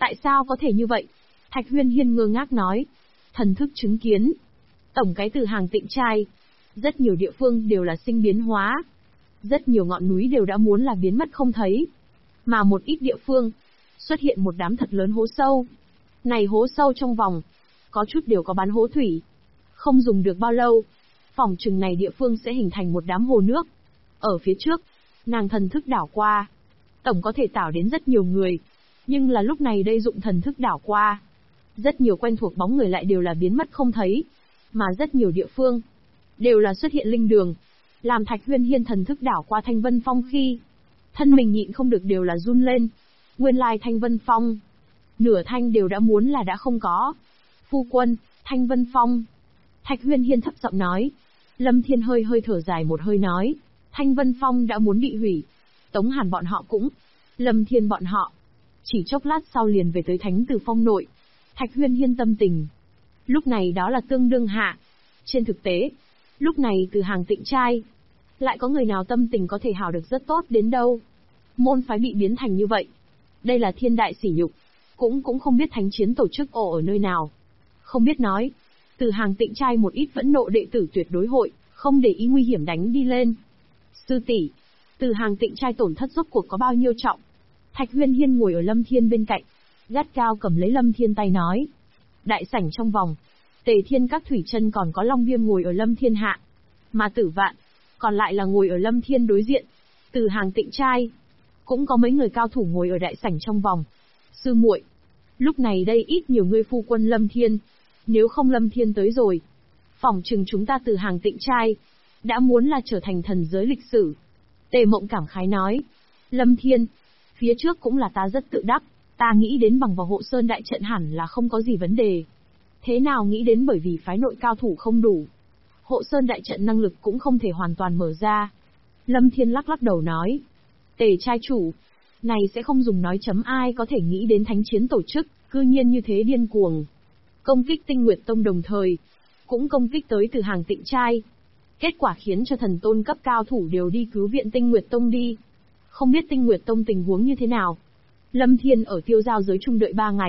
Thạch Huyên Hiên ngơ ngác nói. Thần thức chứng kiến. Tổng cái Từ Hàng Tịnh trai. Rất nhiều địa phương đều là sinh biến hóa. Rất nhiều ngọn núi đều đã muốn là biến mất không thấy. Mà một ít địa phương, xuất hiện một đám thật lớn hố sâu. Này hố sâu trong vòng, có chút đều có bán hố thủy. Không dùng được bao lâu, phỏng chừng này địa phương sẽ hình thành một đám hồ nước. Ở phía trước, nàng thần thức đảo qua. Tổng có thể tảo đến rất nhiều người. Nhưng là lúc này đây dụng thần thức đảo qua. Rất nhiều quen thuộc bóng người lại đều là biến mất không thấy. Mà rất nhiều địa phương, đều là xuất hiện linh đường. Làm Thạch Huyên Hiên thần thức đảo qua Thanh Vân Phong khi, thân mình nhịn không được đều là run lên. Nguyên lai Thanh Vân Phong, nửa thanh đều đã muốn là đã không có. Phu quân, Thanh Vân Phong. Thạch Huyên Hiên thấp giọng nói. Lâm Thiên hơi thở dài một hơi nói. Thanh Vân Phong đã muốn bị hủy. Tống Hàn bọn họ cũng. Lâm Thiên bọn họ. Chỉ chốc lát sau liền về tới Thánh Tử Phong nội. Thạch Huyên Hiên tâm tình. Lúc này đó là tương đương hạ. Trên thực tế, lúc này Từ Hàng Tịnh trai, lại có người nào tâm tình có thể hảo được rất tốt đến đâu. Môn phái bị biến thành như vậy. Đây là thiên đại sỉ nhục. Cũng không biết thánh chiến tổ chức ở nơi nào. Không biết nói. Từ Hàng Tịnh trai một ít vẫn nộ đệ tử tuyệt đối hội, không để ý nguy hiểm đánh đi lên. Sư tỷ, Từ Hàng Tịnh trai tổn thất rốt cuộc có bao nhiêu trọng? Thạch Huyên Hiên ngồi ở Lâm Thiên bên cạnh, gắt cao cầm lấy Lâm Thiên tay nói. Đại sảnh trong vòng, Tề Thiên các thủy chân còn có Long Viêm ngồi ở Lâm Thiên hạ, mà Tử Vạn còn lại là ngồi ở Lâm Thiên đối diện. Từ Hàng Tịnh trai cũng có mấy người cao thủ ngồi ở đại sảnh trong vòng. Sư muội, lúc này đây ít nhiều người phu quân Lâm Thiên, nếu không Lâm Thiên tới rồi, phỏng chừng chúng ta Từ Hàng Tịnh trai đã muốn là trở thành thần giới lịch sử. Tề Mộng cảm khái nói. Lâm Thiên, phía trước cũng là ta rất tự đắc, ta nghĩ đến bằng vào hộ sơn đại trận hẳn là không có gì vấn đề. Thế nào nghĩ đến bởi vì phái nội cao thủ không đủ, hộ sơn đại trận năng lực cũng không thể hoàn toàn mở ra. Lâm Thiên lắc đầu nói. Tề trai chủ, này sẽ không dùng nói chấm ai có thể nghĩ đến thánh chiến tổ chức, cư nhiên như thế điên cuồng. Công kích Tinh Nguyệt Tông đồng thời, cũng công kích tới Từ Hàng Tịnh trai. Kết quả khiến cho thần tôn cấp cao thủ đều đi cứu viện Tinh Nguyệt Tông đi. Không biết Tinh Nguyệt Tông tình huống như thế nào. Lâm Thiên ở Tiêu Giao giới trung đợi 3 ngày,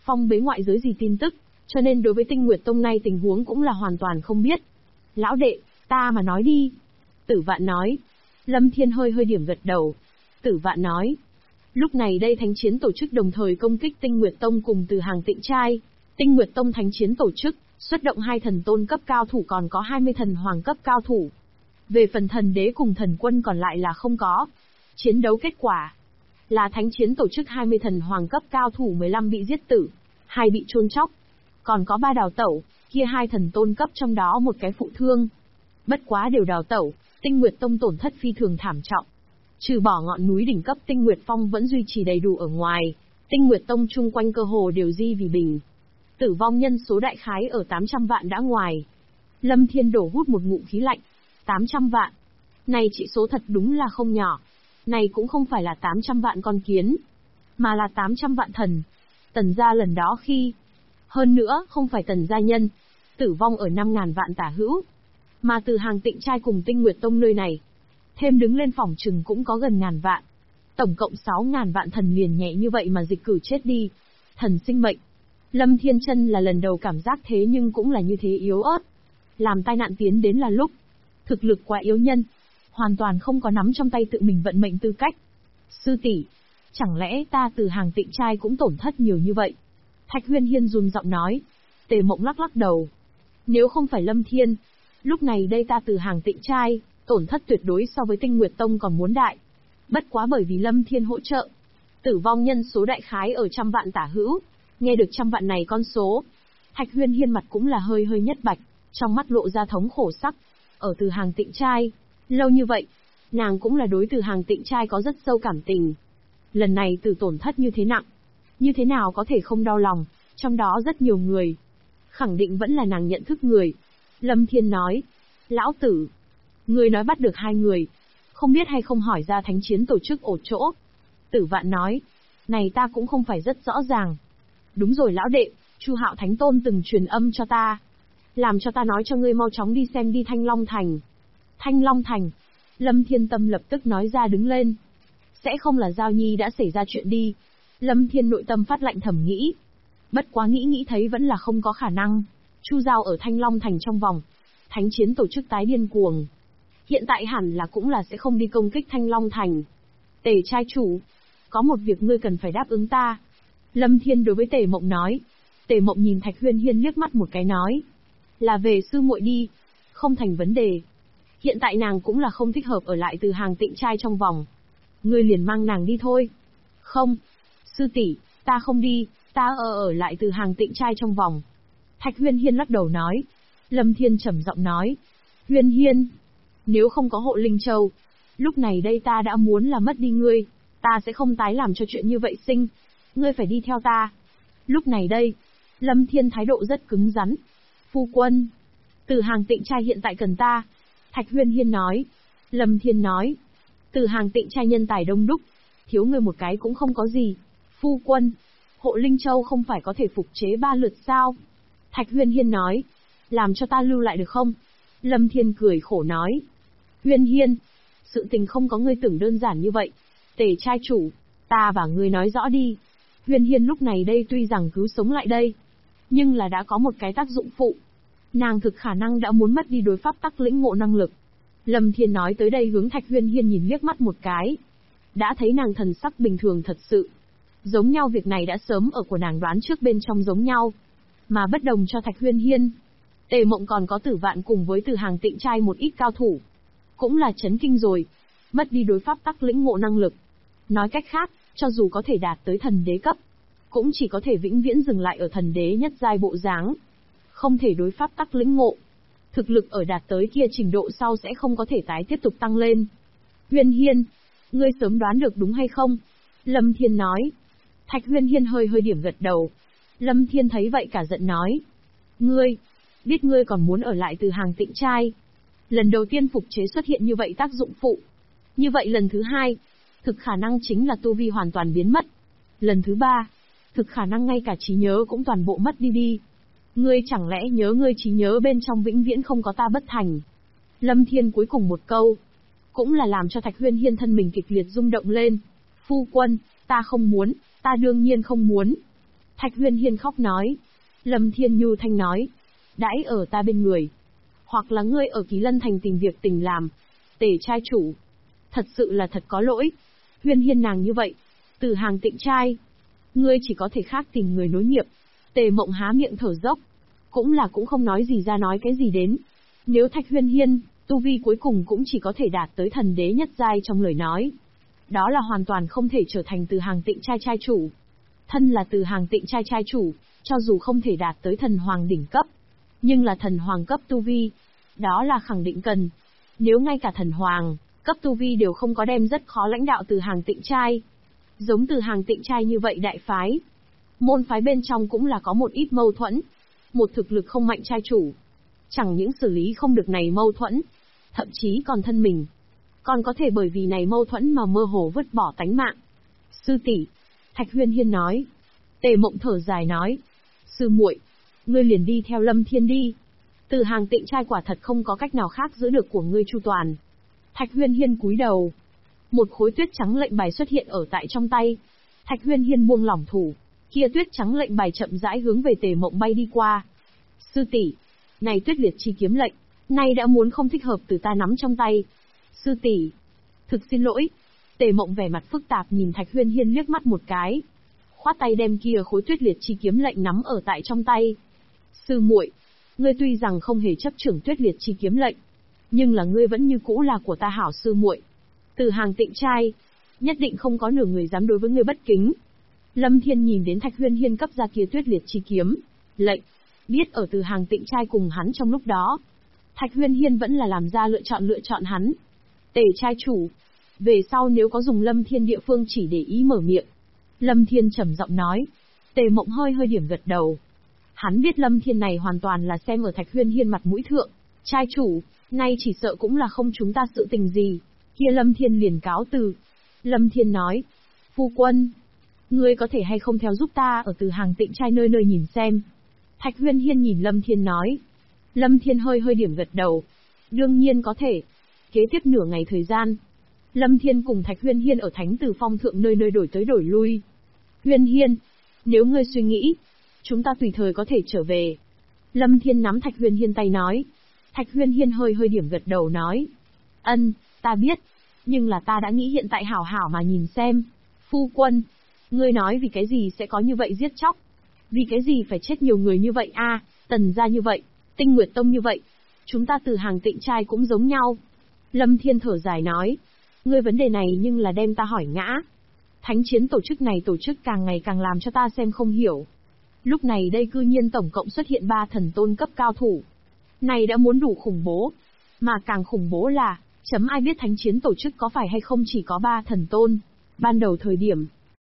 phong bế ngoại giới gì tin tức, cho nên đối với Tinh Nguyệt Tông nay tình huống cũng là hoàn toàn không biết. Lão đệ, ta mà nói đi. Tử Vạn nói. Lâm Thiên hơi hơi điểm gật đầu. Tử Vạn nói. Lúc này đây thánh chiến tổ chức đồng thời công kích Tinh Nguyệt Tông cùng Từ Hàng Tịnh Trai. Tinh Nguyệt Tông thánh chiến tổ chức, xuất động 2 thần tôn cấp cao thủ còn có 20 thần hoàng cấp cao thủ. Về phần thần đế cùng thần quân còn lại là không có. Chiến đấu kết quả là thánh chiến tổ chức 20 thần hoàng cấp cao thủ 15 bị giết tử, 2 bị chôn chóc, còn có 3 đào tẩu, kia 2 thần tôn cấp trong đó một cái phụ thương. Bất quá đều đào tẩu, Tinh Nguyệt Tông tổn thất phi thường thảm trọng. Trừ bỏ ngọn núi đỉnh cấp Tinh Nguyệt Phong vẫn duy trì đầy đủ ở ngoài, Tinh Nguyệt Tông chung quanh cơ hồ đều di vì bình. Tử vong nhân số đại khái ở 800 vạn đã ngoài. Lâm Thiên đổ hút một ngụm khí lạnh. 800 vạn. Này chỉ số thật đúng là không nhỏ. Này cũng không phải là 800 vạn con kiến, mà là 800 vạn thần. Tần gia lần đó khi. Hơn nữa, không phải tần gia nhân. Tử vong ở 5.000 vạn tả hữu. Mà Từ Hàng Tịnh Trai cùng Tinh Nguyệt Tông nơi này, thêm đứng lên phỏng chừng cũng có gần 1.000 vạn. Tổng cộng 6.000 vạn thần liền nhẹ như vậy mà dịch cử chết đi. Thần sinh mệnh. Lâm Thiên Chân là lần đầu cảm giác thế nhưng cũng là như thế yếu ớt. Làm tai nạn tiến đến là lúc. Thực lực quá yếu nhân. Hoàn toàn không có nắm trong tay tự mình vận mệnh tư cách. Sư tỷ, chẳng lẽ ta Từ Hàng Tịnh Trai cũng tổn thất nhiều như vậy? Thạch Huyên Hiên run giọng nói. Tề Mộng lắc lắc đầu. Nếu không phải Lâm Thiên, lúc này đây ta Từ Hàng Tịnh Trai, tổn thất tuyệt đối so với Tinh Nguyệt Tông còn muốn đại. Bất quá bởi vì Lâm Thiên hỗ trợ, tử vong nhân số đại khái ở 100 vạn tả hữu. Nghe được 100 vạn này con số, Thạch Huyên Hiên mặt cũng là hơi hơi nhất bạch, trong mắt lộ ra thống khổ sắc. Ở Từ Hàng Tịnh Trai, lâu như vậy, nàng cũng là đối Từ Hàng Tịnh Trai có rất sâu cảm tình. Lần này từ tổn thất như thế nặng, như thế nào có thể không đau lòng, trong đó rất nhiều người. Khẳng định vẫn là nàng nhận thức người. Lâm Thiên nói, lão tử, người nói bắt được 2 người, không biết hay không hỏi ra thánh chiến tổ chức ổ chỗ. Tử Vạn nói, này ta cũng không phải rất rõ ràng. Đúng rồi lão đệ, Chu Hạo Thánh Tôn từng truyền âm cho ta, làm cho ta nói cho ngươi mau chóng đi xem đi Thanh Long Thành. Thanh Long Thành. Lâm Thiên Tâm lập tức nói ra đứng lên. Sẽ không là Giao Nhi đã xảy ra chuyện đi. Lâm Thiên nội tâm phát lạnh thầm nghĩ. Bất quá nghĩ thấy vẫn là không có khả năng. Chu Giao ở Thanh Long Thành trong vòng. Thánh chiến tổ chức tái điên cuồng. Hiện tại hẳn là cũng là sẽ không đi công kích Thanh Long Thành. Tề trai chủ, có một việc ngươi cần phải đáp ứng ta. Lâm Thiên đối với Tề Mộng nói. Tề Mộng nhìn Thạch Huyên Hiên liếc mắt một cái nói. Là về sư muội đi. Không thành vấn đề. Hiện tại nàng cũng là không thích hợp ở lại Từ Hàng Tịnh Trai trong vòng. Ngươi liền mang nàng đi thôi. Không. Sư tỷ, ta không đi, ta ở lại Từ Hàng Tịnh Trai trong vòng. Thạch Huyên Hiên lắc đầu nói. Lâm Thiên trầm giọng nói. Huyên Hiên, nếu không có hộ Linh Châu, lúc này đây ta đã muốn là mất đi ngươi, ta sẽ không tái làm cho chuyện như vậy sinh. Ngươi phải đi theo ta. Lúc này đây, Lâm Thiên thái độ rất cứng rắn. Phu quân, Từ Hàng Tịnh Trai hiện tại cần ta. Thạch Huyên Hiên nói. Lâm Thiên nói. Từ Hàng Tịnh Trai nhân tài đông đúc, thiếu ngươi một cái cũng không có gì. Phu quân, hộ Linh Châu không phải có thể phục chế 3 lượt sao? Thạch Huyên Hiên nói. Làm cho ta lưu lại được không? Lâm Thiên cười khổ nói. Huyên Hiên, sự tình không có ngươi tưởng đơn giản như vậy. Tề trai chủ, ta và ngươi nói rõ đi. Huyên Hiên lúc này đây tuy rằng cứu sống lại đây, nhưng là đã có một cái tác dụng phụ. Nàng thực khả năng đã muốn mất đi đối pháp tắc lĩnh ngộ năng lực. Lâm Thiên nói tới đây hướng Thạch Huyên Hiên nhìn liếc mắt một cái. Đã thấy nàng thần sắc bình thường thật sự. Giống nhau việc này đã sớm ở của nàng đoán trước bên trong giống nhau. Mà bất đồng cho Thạch Huyên Hiên, Tề Mộng còn có Tử Vạn cùng với Từ Hàng Tịnh Trai một ít cao thủ. Cũng là chấn kinh rồi. Mất đi đối pháp tắc lĩnh ngộ năng lực. Nói cách khác, cho dù có thể đạt tới thần đế cấp, cũng chỉ có thể vĩnh viễn dừng lại ở thần đế nhất giai bộ dáng. Không thể đối pháp tắc lĩnh ngộ. Thực lực ở đạt tới kia trình độ sau sẽ không có thể tái tiếp tục tăng lên. Huyên Hiên, ngươi sớm đoán được đúng hay không? Lâm Thiên nói. Thạch Huyên Hiên hơi hơi điểm gật đầu. Lâm Thiên thấy vậy cả giận nói. Ngươi, biết ngươi còn muốn ở lại Từ Hàng Tịnh Trai. Lần đầu tiên phục chế xuất hiện như vậy tác dụng phụ. Như vậy lần thứ 2, thực khả năng chính là tu vi hoàn toàn biến mất. Lần thứ 3, thực khả năng ngay cả trí nhớ cũng toàn bộ mất đi. Ngươi chẳng lẽ nhớ ngươi trí nhớ bên trong vĩnh viễn không có ta bất thành? Lâm Thiên cuối cùng một câu, cũng là làm cho Thạch Huyên Hiên thân mình kịch liệt rung động lên. Phu quân, ta không muốn, ta đương nhiên không muốn. Thạch Huyên Hiên khóc nói. Lâm Thiên nhu thanh nói. Đãi ở ta bên người. Hoặc là ngươi ở Kỳ Lân Thành tìm việc tình làm. Tề trai chủ. Thật sự là thật có lỗi. Huyên Hiên nàng như vậy. Từ Hàng Tịnh trai. Ngươi chỉ có thể khác tìm người nối nghiệp. Tề Mộng há miệng thở dốc. Cũng không nói gì ra nói cái gì đến. Nếu Thạch Huyên Hiên, tu vi cuối cùng cũng chỉ có thể đạt tới thần đế nhất giai trong lời nói. Đó là hoàn toàn không thể trở thành Từ Hàng Tịnh trai trai chủ. Thân là Từ Hàng Tịnh trai trai chủ, cho dù không thể đạt tới thần hoàng đỉnh cấp, nhưng là thần hoàng cấp tu vi, đó là khẳng định cần. Nếu ngay cả thần hoàng cấp tu vi đều không có đem rất khó lãnh đạo Từ Hàng Tịnh trai. Giống Từ Hàng Tịnh trai như vậy đại phái, môn phái bên trong cũng là có một ít mâu thuẫn. Một thực lực không mạnh trai chủ, chẳng những xử lý không được này mâu thuẫn, thậm chí còn thân mình còn có thể bởi vì này mâu thuẫn mà mơ hồ vứt bỏ tánh mạng. Sư tỷ, Thạch Huyên Hiên nói. Tề Mộng thở dài nói. Sư muội, ngươi liền đi theo Lâm Thiên đi. Từ Hàng Tịnh trai quả thật không có cách nào khác giữ được của ngươi chu toàn. Thạch Huyên Hiên cúi đầu. Một khối tuyết trắng lệnh bài xuất hiện ở tại trong tay. Thạch Huyên Hiên buông lỏng thủ. Kia tuyết trắng lệnh bài chậm rãi hướng về Tề Mộng bay đi qua. Sư tỷ, này Tuyết Liệt chi kiếm lệnh, nay đã muốn không thích hợp từ ta nắm trong tay. Sư tỷ, thực xin lỗi. Tề Mộng vẻ mặt phức tạp nhìn Thạch Huyên Hiên liếc mắt một cái, khoát tay đem kia khối Tuyết Liệt chi kiếm lệnh nắm ở tại trong tay. Sư muội, ngươi tuy rằng không hề chấp trưởng Tuyết Liệt chi kiếm lệnh, nhưng là ngươi vẫn như cũ là của ta hảo sư muội. Từ Hàng Tịnh trai, nhất định không có nửa người dám đối với ngươi bất kính. Lâm Thiên nhìn đến Thạch Huyên Hiên cấp ra kia Tuyết Liệt chi kiếm lệnh, biết ở Từ Hàng Tịnh trai cùng hắn trong lúc đó, Thạch Huyên Hiên vẫn là làm ra lựa chọn hắn. Tề trai chủ, về sau nếu có dùng Lâm Thiên địa phương chỉ để ý mở miệng. Lâm Thiên trầm giọng nói. Tề Mộng hơi điểm gật đầu. Hắn biết Lâm Thiên này hoàn toàn là xem ở Thạch Huyên Hiên mặt mũi thượng. Trai chủ, nay chỉ sợ cũng là không chúng ta sự tình gì. Kia Lâm Thiên liền cáo từ. Lâm Thiên nói. Phu quân, ngươi có thể hay không theo giúp ta ở Từ Hàng Tịnh trai nơi nhìn xem. Thạch Huyên Hiên nhìn Lâm Thiên nói. Lâm Thiên hơi điểm gật đầu. Đương nhiên có thể. Kế tiếp nửa ngày thời gian, Lâm Thiên cùng Thạch Huyên Hiên ở Thánh Từ Phong thượng nơi đổi tới đổi lui. Huyên Hiên, nếu ngươi suy nghĩ, chúng ta tùy thời có thể trở về. Lâm Thiên nắm Thạch Huyên Hiên tay nói. Thạch Huyên Hiên hơi điểm gật đầu nói. Ân, ta biết, nhưng là ta đã nghĩ hiện tại hảo mà nhìn xem. Phu quân, ngươi nói vì cái gì sẽ có như vậy giết chóc? Vì cái gì phải chết nhiều người như vậy a? Tần gia như vậy, Tinh Nguyệt Tông như vậy, chúng ta Từ Hàng Tịnh trai cũng giống nhau. Lâm Thiên thở dài nói. Ngươi vấn đề này nhưng là đem ta hỏi ngã. Thánh chiến tổ chức này tổ chức càng ngày càng làm cho ta xem không hiểu. Lúc này đây cư nhiên tổng cộng xuất hiện 3 thần tôn cấp cao thủ. Này đã muốn đủ khủng bố. Mà càng khủng bố là, ai biết thánh chiến tổ chức có phải hay không chỉ có 3 thần tôn. Ban đầu thời điểm.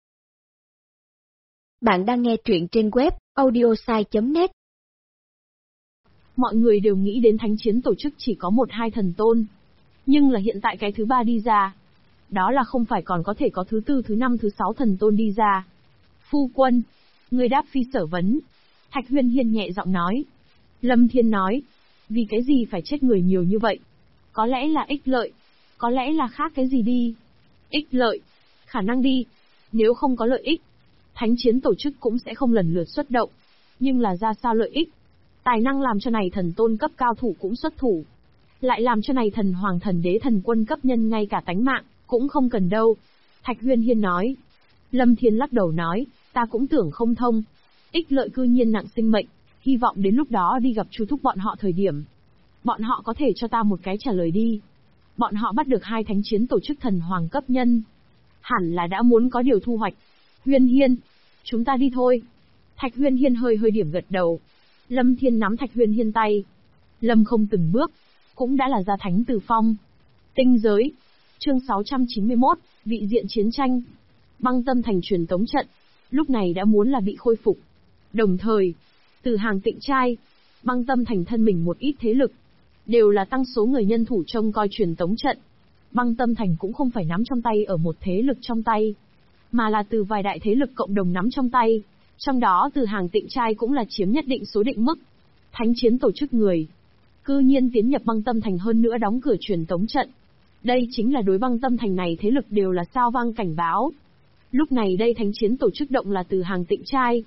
Bạn đang nghe truyện trên web audiosai.net. Mọi người đều nghĩ đến thánh chiến tổ chức chỉ có 1-2 thần tôn. Nhưng là hiện tại cái thứ 3 đi ra. Đó là không phải còn có thể có thứ 4, thứ 5, thứ 6 thần tôn đi ra. Phu quân, người đáp phi sở vấn. Thạch Huyên Hiên nhẹ giọng nói. Lâm Thiên nói. Vì cái gì phải chết người nhiều như vậy? Có lẽ là ích lợi. Có lẽ là khác cái gì đi. Ích lợi. Khả năng đi. Nếu không có lợi ích, thánh chiến tổ chức cũng sẽ không lần lượt xuất động. Nhưng là ra sao lợi ích? Tài năng làm cho này thần tôn cấp cao thủ cũng xuất thủ. Lại làm cho này thần hoàng thần đế thần quân cấp nhân ngay cả tánh mạng, cũng không cần đâu. Thạch Huyên Hiên nói. Lâm Thiên lắc đầu nói, ta cũng tưởng không thông. Ích lợi cư nhiên nặng sinh mệnh, hy vọng đến lúc đó đi gặp Chu Thúc bọn họ thời điểm. Bọn họ có thể cho ta một cái trả lời đi. Bọn họ bắt được 2 thánh chiến tổ chức thần hoàng cấp nhân. Hẳn là đã muốn có điều thu hoạch. Huyên Hiên, chúng ta đi thôi. Thạch Huyên Hiên hơi điểm gật đầu. Lâm Thiên nắm Thạch Huyên Hiên tay. Lâm không từng bước, cũng đã là ra Thánh Từ Phong. Tinh giới. Chương 691, vị diện chiến tranh. Băng Tâm Thành truyền tống trận, lúc này đã muốn là bị khôi phục. Đồng thời, Từ Hàng Tịnh trai, Băng Tâm Thành thân mình một ít thế lực, đều là tăng số người nhân thủ trông coi truyền tống trận. Băng Tâm Thành cũng không phải nắm trong tay ở một thế lực trong tay, mà là từ vài đại thế lực cộng đồng nắm trong tay. Trong đó Từ Hàng Tịnh trai cũng là chiếm nhất định số định mức. Thánh chiến tổ chức người cư nhiên tiến nhập Băng Tâm Thành, hơn nữa đóng cửa truyền tống trận. Đây chính là đối Băng Tâm Thành này thế lực đều là sao vang cảnh báo. Lúc này đây thánh chiến tổ chức động là Từ Hàng Tịnh trai.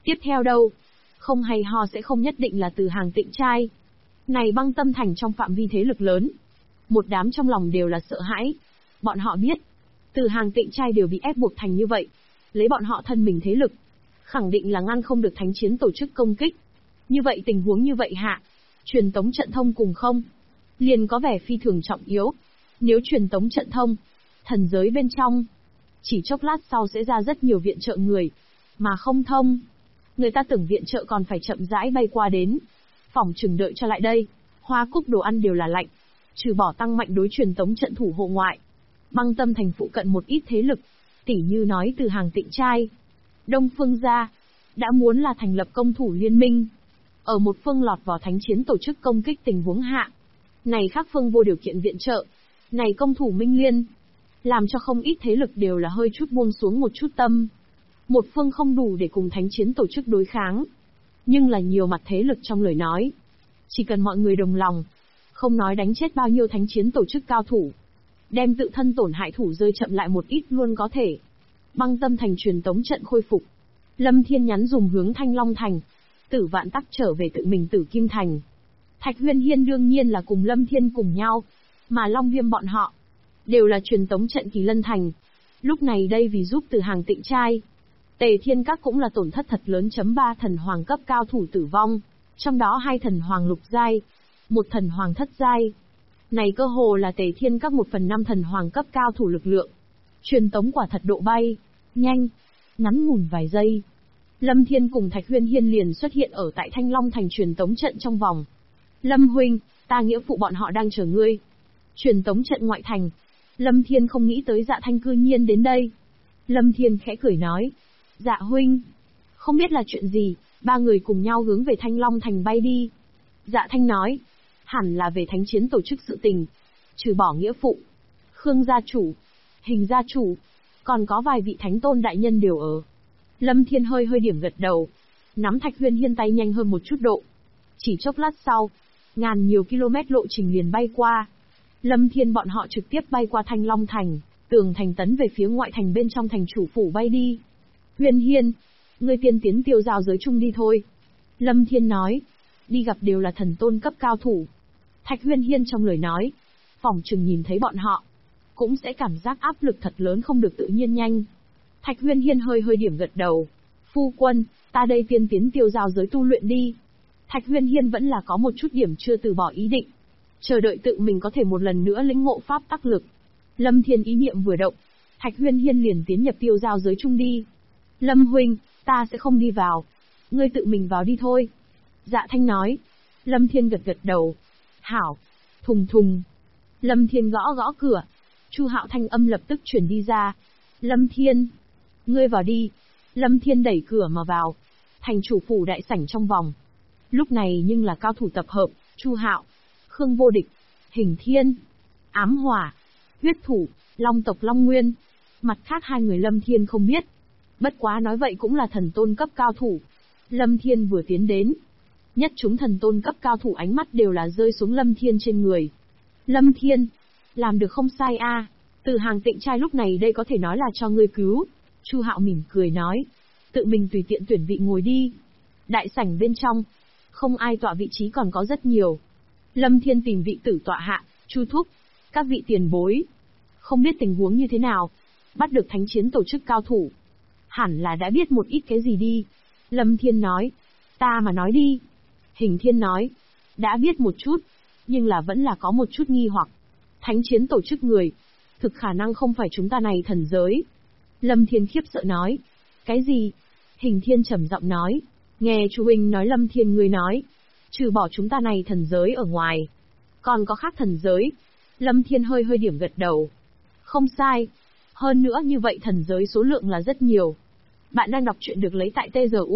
Tiếp theo đâu? Không hay ho sẽ không nhất định là từ hàng Tịnh trai. Này Băng Tâm Thành trong phạm vi thế lực lớn. Một đám trong lòng đều là sợ hãi. Bọn họ biết, từ hàng Tịnh trai đều bị ép buộc thành như vậy. Lấy bọn họ thân mình thế lực, khẳng định là ngăn không được thánh chiến tổ chức công kích. Như vậy tình huống như vậy hạ, truyền tống trận thông cùng không, liền có vẻ phi thường trọng yếu. Nếu truyền tống trận thông, thần giới bên trong, chỉ chốc lát sau sẽ ra rất nhiều viện trợ người, mà không thông. Người ta tưởng viện trợ còn phải chậm rãi bay qua đến. Phỏng chừng đợi cho lại đây, hoa cúc đồ ăn đều là lạnh. Trừ bỏ tăng mạnh đối truyền tống trận thủ hộ ngoại, Băng Tâm Thành phụ cận một ít thế lực, tỉ như nói từ hàng Tịnh trai, Đông Phương gia, đã muốn là thành lập công thủ liên minh. Ở một phương lọt vào thánh chiến tổ chức công kích tình huống hạ. Này khác phương vô điều kiện viện trợ, này công thủ minh liên, làm cho không ít thế lực đều là hơi chút buông xuống một chút tâm. Một phương không đủ để cùng thánh chiến tổ chức đối kháng. Nhưng là nhiều mặt thế lực trong lời nói. Chỉ cần mọi người đồng lòng, không nói đánh chết bao nhiêu thánh chiến tổ chức cao thủ, đem tự thân tổn hại thủ rơi chậm lại một ít luôn có thể. Băng Tâm Thành truyền tống trận khôi phục. Lâm Thiên nhắn dùng hướng Thanh Long Thành. Tử Vạn Tắc trở về tự mình Tử Kim Thành. Thạch Huyên Hiên đương nhiên là cùng Lâm Thiên cùng nhau. Mà Long Viêm bọn họ đều là truyền tống trận Kỳ Lân Thành. Lúc này đây vì giúp từ hàng Tịnh trai, Tề Thiên Các cũng là tổn thất thật lớn. 3 thần hoàng cấp cao thủ tử vong, trong đó 2 thần hoàng lục giai, 1 thần hoàng thất giai. Này cơ hồ là Tề Thiên Các 1/5 thần hoàng cấp cao thủ lực lượng. Truyền tống quả thật độ bay nhanh, ngắn ngủn vài giây. Lâm Thiên cùng Thạch Huyên Hiên liền xuất hiện ở tại Thanh Long Thành truyền tống trận trong vòng. Lâm huynh, ta nghĩa phụ bọn họ đang chờ ngươi. Truyền tống trận ngoại thành. Lâm Thiên không nghĩ tới Dạ Thanh cư nhiên đến đây. Lâm Thiên khẽ cười nói. Dạ huynh, không biết là chuyện gì, 3 người cùng nhau hướng về Thanh Long Thành bay đi. Dạ Thanh nói, hẳn là về thánh chiến tổ chức sự tình. Trừ bỏ nghĩa phụ, Khương gia chủ, Hình gia chủ, còn có vài vị thánh tôn đại nhân đều ở. Lâm Thiên hơi điểm gật đầu, nắm Thạch Huyên Hiên tay nhanh hơn một chút độ. Chỉ chốc lát sau, ngàn nhiều km lộ trình liền bay qua. Lâm Thiên bọn họ trực tiếp bay qua Thanh Long Thành, tường thành tấn về phía ngoại thành bên trong thành chủ phủ bay đi. Huyên Hiên, ngươi tiên tiến tiêu giao giới chung đi thôi. Lâm Thiên nói, đi gặp đều là thần tôn cấp cao thủ. Thạch Huyên Hiên trong lời nói, phỏng chừng nhìn thấy bọn họ, cũng sẽ cảm giác áp lực thật lớn không được tự nhiên nhanh. Thạch Huyên Hiên hơi điểm gật đầu. Phu quân, ta đây tiên tiến tiêu giao giới tu luyện đi. Thạch Huyên Hiên vẫn là có một chút điểm chưa từ bỏ ý định. Chờ đợi tự mình có thể một lần nữa lĩnh ngộ pháp tắc lực. Lâm Thiên ý niệm vừa động, Thạch Huyên Hiên liền tiến nhập tiêu giao giới chung đi. Lâm huynh, ta sẽ không đi vào. Ngươi tự mình vào đi thôi. Dạ Thanh nói. Lâm Thiên gật đầu. Hảo. Thùng thùng. Lâm Thiên gõ cửa. Chu Hạo thanh âm lập tức truyền đi ra. Lâm Thiên, ngươi vào đi. Lâm Thiên đẩy cửa mà vào. Thành chủ phủ đại sảnh trong vòng. Lúc này nhưng là cao thủ tập hợp, Chu Hạo, Khương Vô Địch, Hình Thiên, Ám Hỏa, Huyết Thủ, Long tộc Long Nguyên. Mặt khác 2 người Lâm Thiên không biết. Bất quá nói vậy cũng là thần tôn cấp cao thủ. Lâm Thiên vừa tiến đến, nhất chúng thần tôn cấp cao thủ ánh mắt đều là rơi xuống Lâm Thiên trên người. Lâm Thiên, làm được không sai a. Từ hàng Tịnh trai lúc này đây có thể nói là cho ngươi cứu. Chu Hạo mỉm cười nói, tự mình tùy tiện tuyển vị ngồi đi. Đại sảnh bên trong, không ai tọa vị trí còn có rất nhiều. Lâm Thiên tìm vị tử tọa hạ, Chu thúc, các vị tiền bối. Không biết tình huống như thế nào, bắt được thánh chiến tổ chức cao thủ. Hẳn là đã biết một ít cái gì đi. Lâm Thiên nói, ta mà nói đi. Hình Thiên nói, đã biết một chút, nhưng là vẫn là có một chút nghi hoặc. Thánh chiến tổ chức người, thực khả năng không phải chúng ta này thần giới. Lâm Thiên khiếp sợ nói, cái gì? Hình Thiên trầm giọng nói, nghe chú huynh nói Lâm Thiên ngươi nói, trừ bỏ chúng ta này thần giới ở ngoài, còn có khác thần giới. Lâm Thiên hơi điểm gật đầu. Không sai. Hơn nữa như vậy thần giới số lượng là rất nhiều. Bạn đang đọc truyện được lấy tại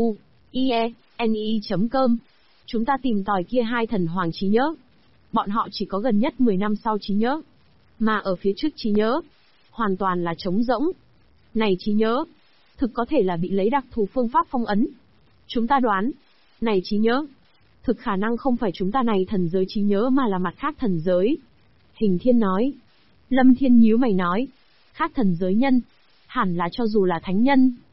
tzu.ie.ne.com. Chúng ta tìm tòi kia 2 thần hoàng trí nhớ. Bọn họ chỉ có gần nhất 10 năm sau trí nhớ. Mà ở phía trước trí nhớ, hoàn toàn là trống rỗng. Này trí nhớ, thực có thể là bị lấy đặc thù phương pháp phong ấn. Chúng ta đoán, này trí nhớ, thực khả năng không phải chúng ta này thần giới trí nhớ mà là mặt khác thần giới. Hình Thiên nói. Lâm Thiên nhíu mày nói, khác thần giới nhân, hẳn là cho dù là thánh nhân,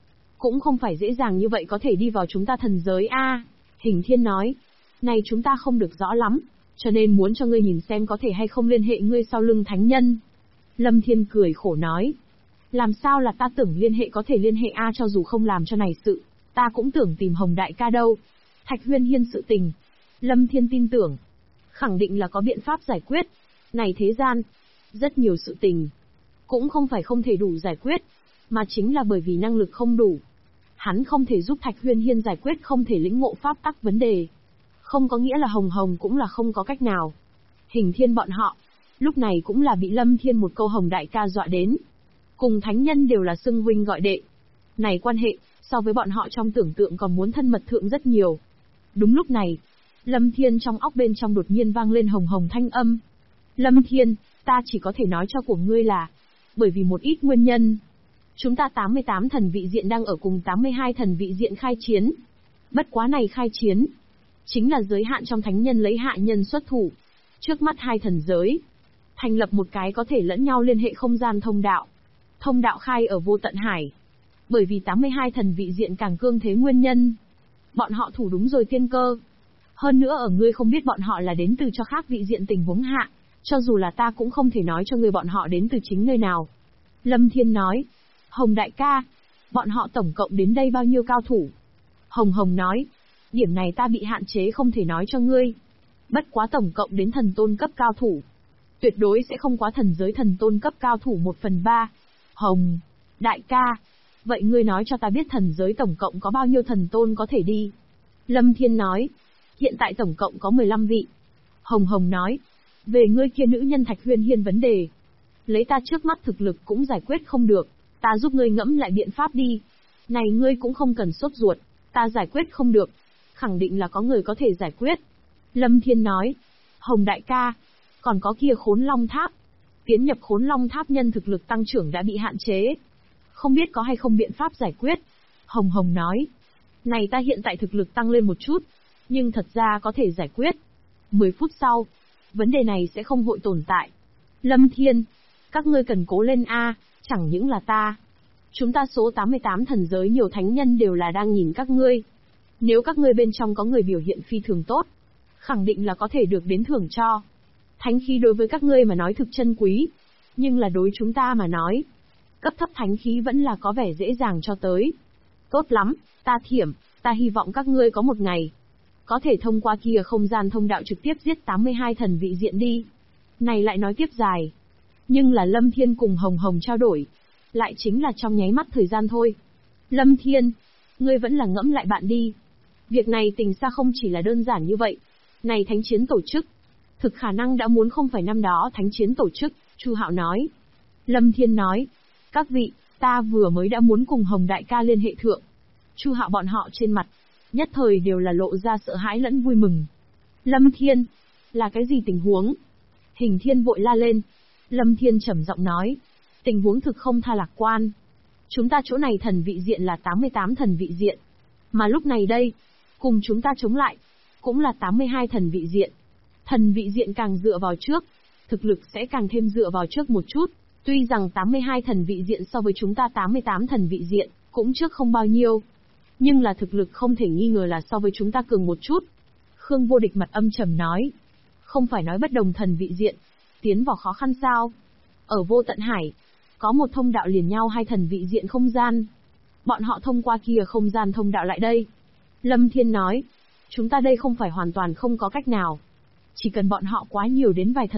cũng không phải dễ dàng như vậy có thể đi vào chúng ta thần giới a. Hình Thiên nói, này chúng ta không được rõ lắm, cho nên muốn cho ngươi nhìn xem có thể hay không liên hệ ngươi sau lưng thánh nhân. Lâm Thiên cười khổ nói, làm sao là ta tưởng liên hệ có thể liên hệ a, cho dù không làm cho này sự, ta cũng tưởng tìm Hồng đại ca đâu. Thạch Huyên Hiên sự tình, Lâm Thiên tin tưởng, khẳng định là có biện pháp giải quyết. Này thế gian, rất nhiều sự tình, cũng không phải không thể đủ giải quyết, mà chính là bởi vì năng lực không đủ. Hắn không thể giúp Thạch Huyên Hiên giải quyết không thể lĩnh ngộ pháp tắc vấn đề. Không có nghĩa là Hồng Hồng cũng là không có cách nào. Hình Thiên bọn họ, lúc này cũng là bị Lâm Thiên một câu Hồng đại ca dọa đến. Cùng thánh nhân đều là xưng huynh gọi đệ. Này quan hệ, so với bọn họ trong tưởng tượng còn muốn thân mật thượng rất nhiều. Đúng lúc này, Lâm Thiên trong óc bên trong đột nhiên vang lên Hồng Hồng thanh âm. Lâm Thiên, ta chỉ có thể nói cho của ngươi là, bởi vì một ít nguyên nhân, chúng ta 88 thần vị diện đang ở cùng 82 thần vị diện khai chiến. Bất quá này khai chiến, chính là giới hạn trong thánh nhân lấy hạ nhân xuất thủ. Trước mắt hai thần giới, thành lập một cái có thể lẫn nhau liên hệ không gian thông đạo. Thông đạo khai ở vô tận hải. Bởi vì 82 thần vị diện càng cương thế nguyên nhân, bọn họ thủ đúng rồi tiên cơ. Hơn nữa ở ngươi không biết bọn họ là đến từ cho khác vị diện tình huống hạ, cho dù là ta cũng không thể nói cho ngươi bọn họ đến từ chính nơi nào. Lâm Thiên nói, Hồng đại ca, bọn họ tổng cộng đến đây bao nhiêu cao thủ? Hồng Hồng nói, điểm này ta bị hạn chế không thể nói cho ngươi. Bất quá tổng cộng đến thần tôn cấp cao thủ. Tuyệt đối sẽ không quá thần giới thần tôn cấp cao thủ 1/3. Hồng, đại ca, vậy ngươi nói cho ta biết thần giới tổng cộng có bao nhiêu thần tôn có thể đi? Lâm Thiên nói, hiện tại tổng cộng có 15 vị. Hồng Hồng nói, về ngươi kia nữ nhân Thạch Huyên Hiên vấn đề, lấy ta trước mắt thực lực cũng giải quyết không được, ta giúp ngươi ngẫm lại biện pháp đi. Này ngươi cũng không cần sốt ruột, ta giải quyết không được, khẳng định là có người có thể giải quyết. Lâm Thiên nói, Hồng đại ca, còn có kia Khốn Long Tháp. Tiến nhập Khốn Long Tháp nhân thực lực tăng trưởng đã bị hạn chế. Không biết có hay không biện pháp giải quyết. Hồng Hồng nói, này ta hiện tại thực lực tăng lên một chút, nhưng thật ra có thể giải quyết. 10 phút sau, vấn đề này sẽ không hội tồn tại. Lâm Thiên, các ngươi cần cố lên a, chẳng những là ta. Chúng ta số 88 thần giới nhiều thánh nhân đều là đang nhìn các ngươi. Nếu các ngươi bên trong có người biểu hiện phi thường tốt, khẳng định là có thể được đến thưởng cho. Thánh khí đối với các ngươi mà nói thực chân quý, nhưng là đối chúng ta mà nói, cấp thấp thánh khí vẫn là có vẻ dễ dàng cho tới. Tốt lắm, ta Thiểm, ta hy vọng các ngươi có một ngày, có thể thông qua kia không gian thông đạo trực tiếp giết 82 thần vị diện đi. Này lại nói tiếp dài. Nhưng là Lâm Thiên cùng Hồng Hồng trao đổi, lại chính là trong nháy mắt thời gian thôi. Lâm Thiên, ngươi vẫn là ngẫm lại bạn đi. Việc này tình xa không chỉ là đơn giản như vậy. Này thánh chiến tổ chức, thực khả năng đã muốn không phải năm đó thánh chiến tổ chức, Chu Hạo nói. Lâm Thiên nói, các vị, ta vừa mới đã muốn cùng Hồng đại ca liên hệ thượng. Chu Hạo bọn họ trên mặt, nhất thời đều là lộ ra sợ hãi lẫn vui mừng. Lâm Thiên, là cái gì tình huống? Hình Thiên vội la lên. Lâm Thiên trầm giọng nói, tình huống thực không tha lạc quan. Chúng ta chỗ này thần vị diện là 88 thần vị diện. Mà lúc này đây, cùng chúng ta chống lại, cũng là 82 thần vị diện. Thần vị diện càng dựa vào trước, thực lực sẽ càng thêm dựa vào trước một chút. Tuy rằng 82 thần vị diện so với chúng ta 88 thần vị diện, cũng trước không bao nhiêu. Nhưng là thực lực không thể nghi ngờ là so với chúng ta cường một chút. Khương Vô Địch mặt âm trầm nói. Không phải nói bất đồng thần vị diện, tiến vào khó khăn sao? Ở vô tận hải, có một thông đạo liền nhau hai thần vị diện không gian. Bọn họ thông qua kia không gian thông đạo lại đây. Lâm Thiên nói, chúng ta đây không phải hoàn toàn không có cách nào. Chỉ cần bọn họ quá nhiều đến vài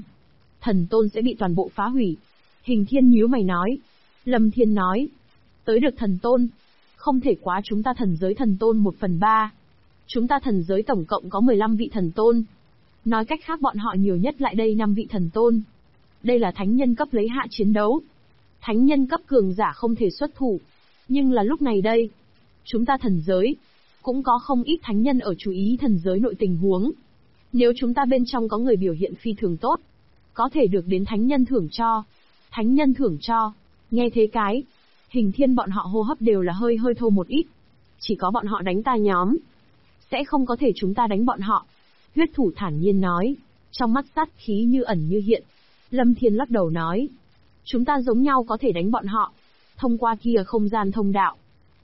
thần tôn sẽ bị toàn bộ phá hủy. Hình Thiên nhíu mày nói. Lâm Thiên nói, tới được thần tôn, không thể quá chúng ta thần giới thần tôn 1/3. Chúng ta thần giới tổng cộng có 15 vị thần tôn. Nói cách khác bọn họ nhiều nhất lại đây 5 vị thần tôn. Đây là thánh nhân cấp lấy hạ chiến đấu. Thánh nhân cấp cường giả không thể xuất thủ. Nhưng là lúc này đây, chúng ta thần giới, cũng có không ít thánh nhân ở chú ý thần giới nội tình huống. Nếu chúng ta bên trong có người biểu hiện phi thường tốt, có thể được đến thánh nhân thưởng cho. Thánh nhân thưởng cho, nghe thế cái, Hình Thiên bọn họ hô hấp đều là hơi thô một ít. Chỉ có bọn họ đánh ta nhóm, sẽ không có thể chúng ta đánh bọn họ. Huyết thủ thản nhiên nói, trong mắt sát khí như ẩn như hiện. Lâm Thiên lắc đầu nói, chúng ta giống nhau có thể đánh bọn họ, thông qua kia không gian thông đạo.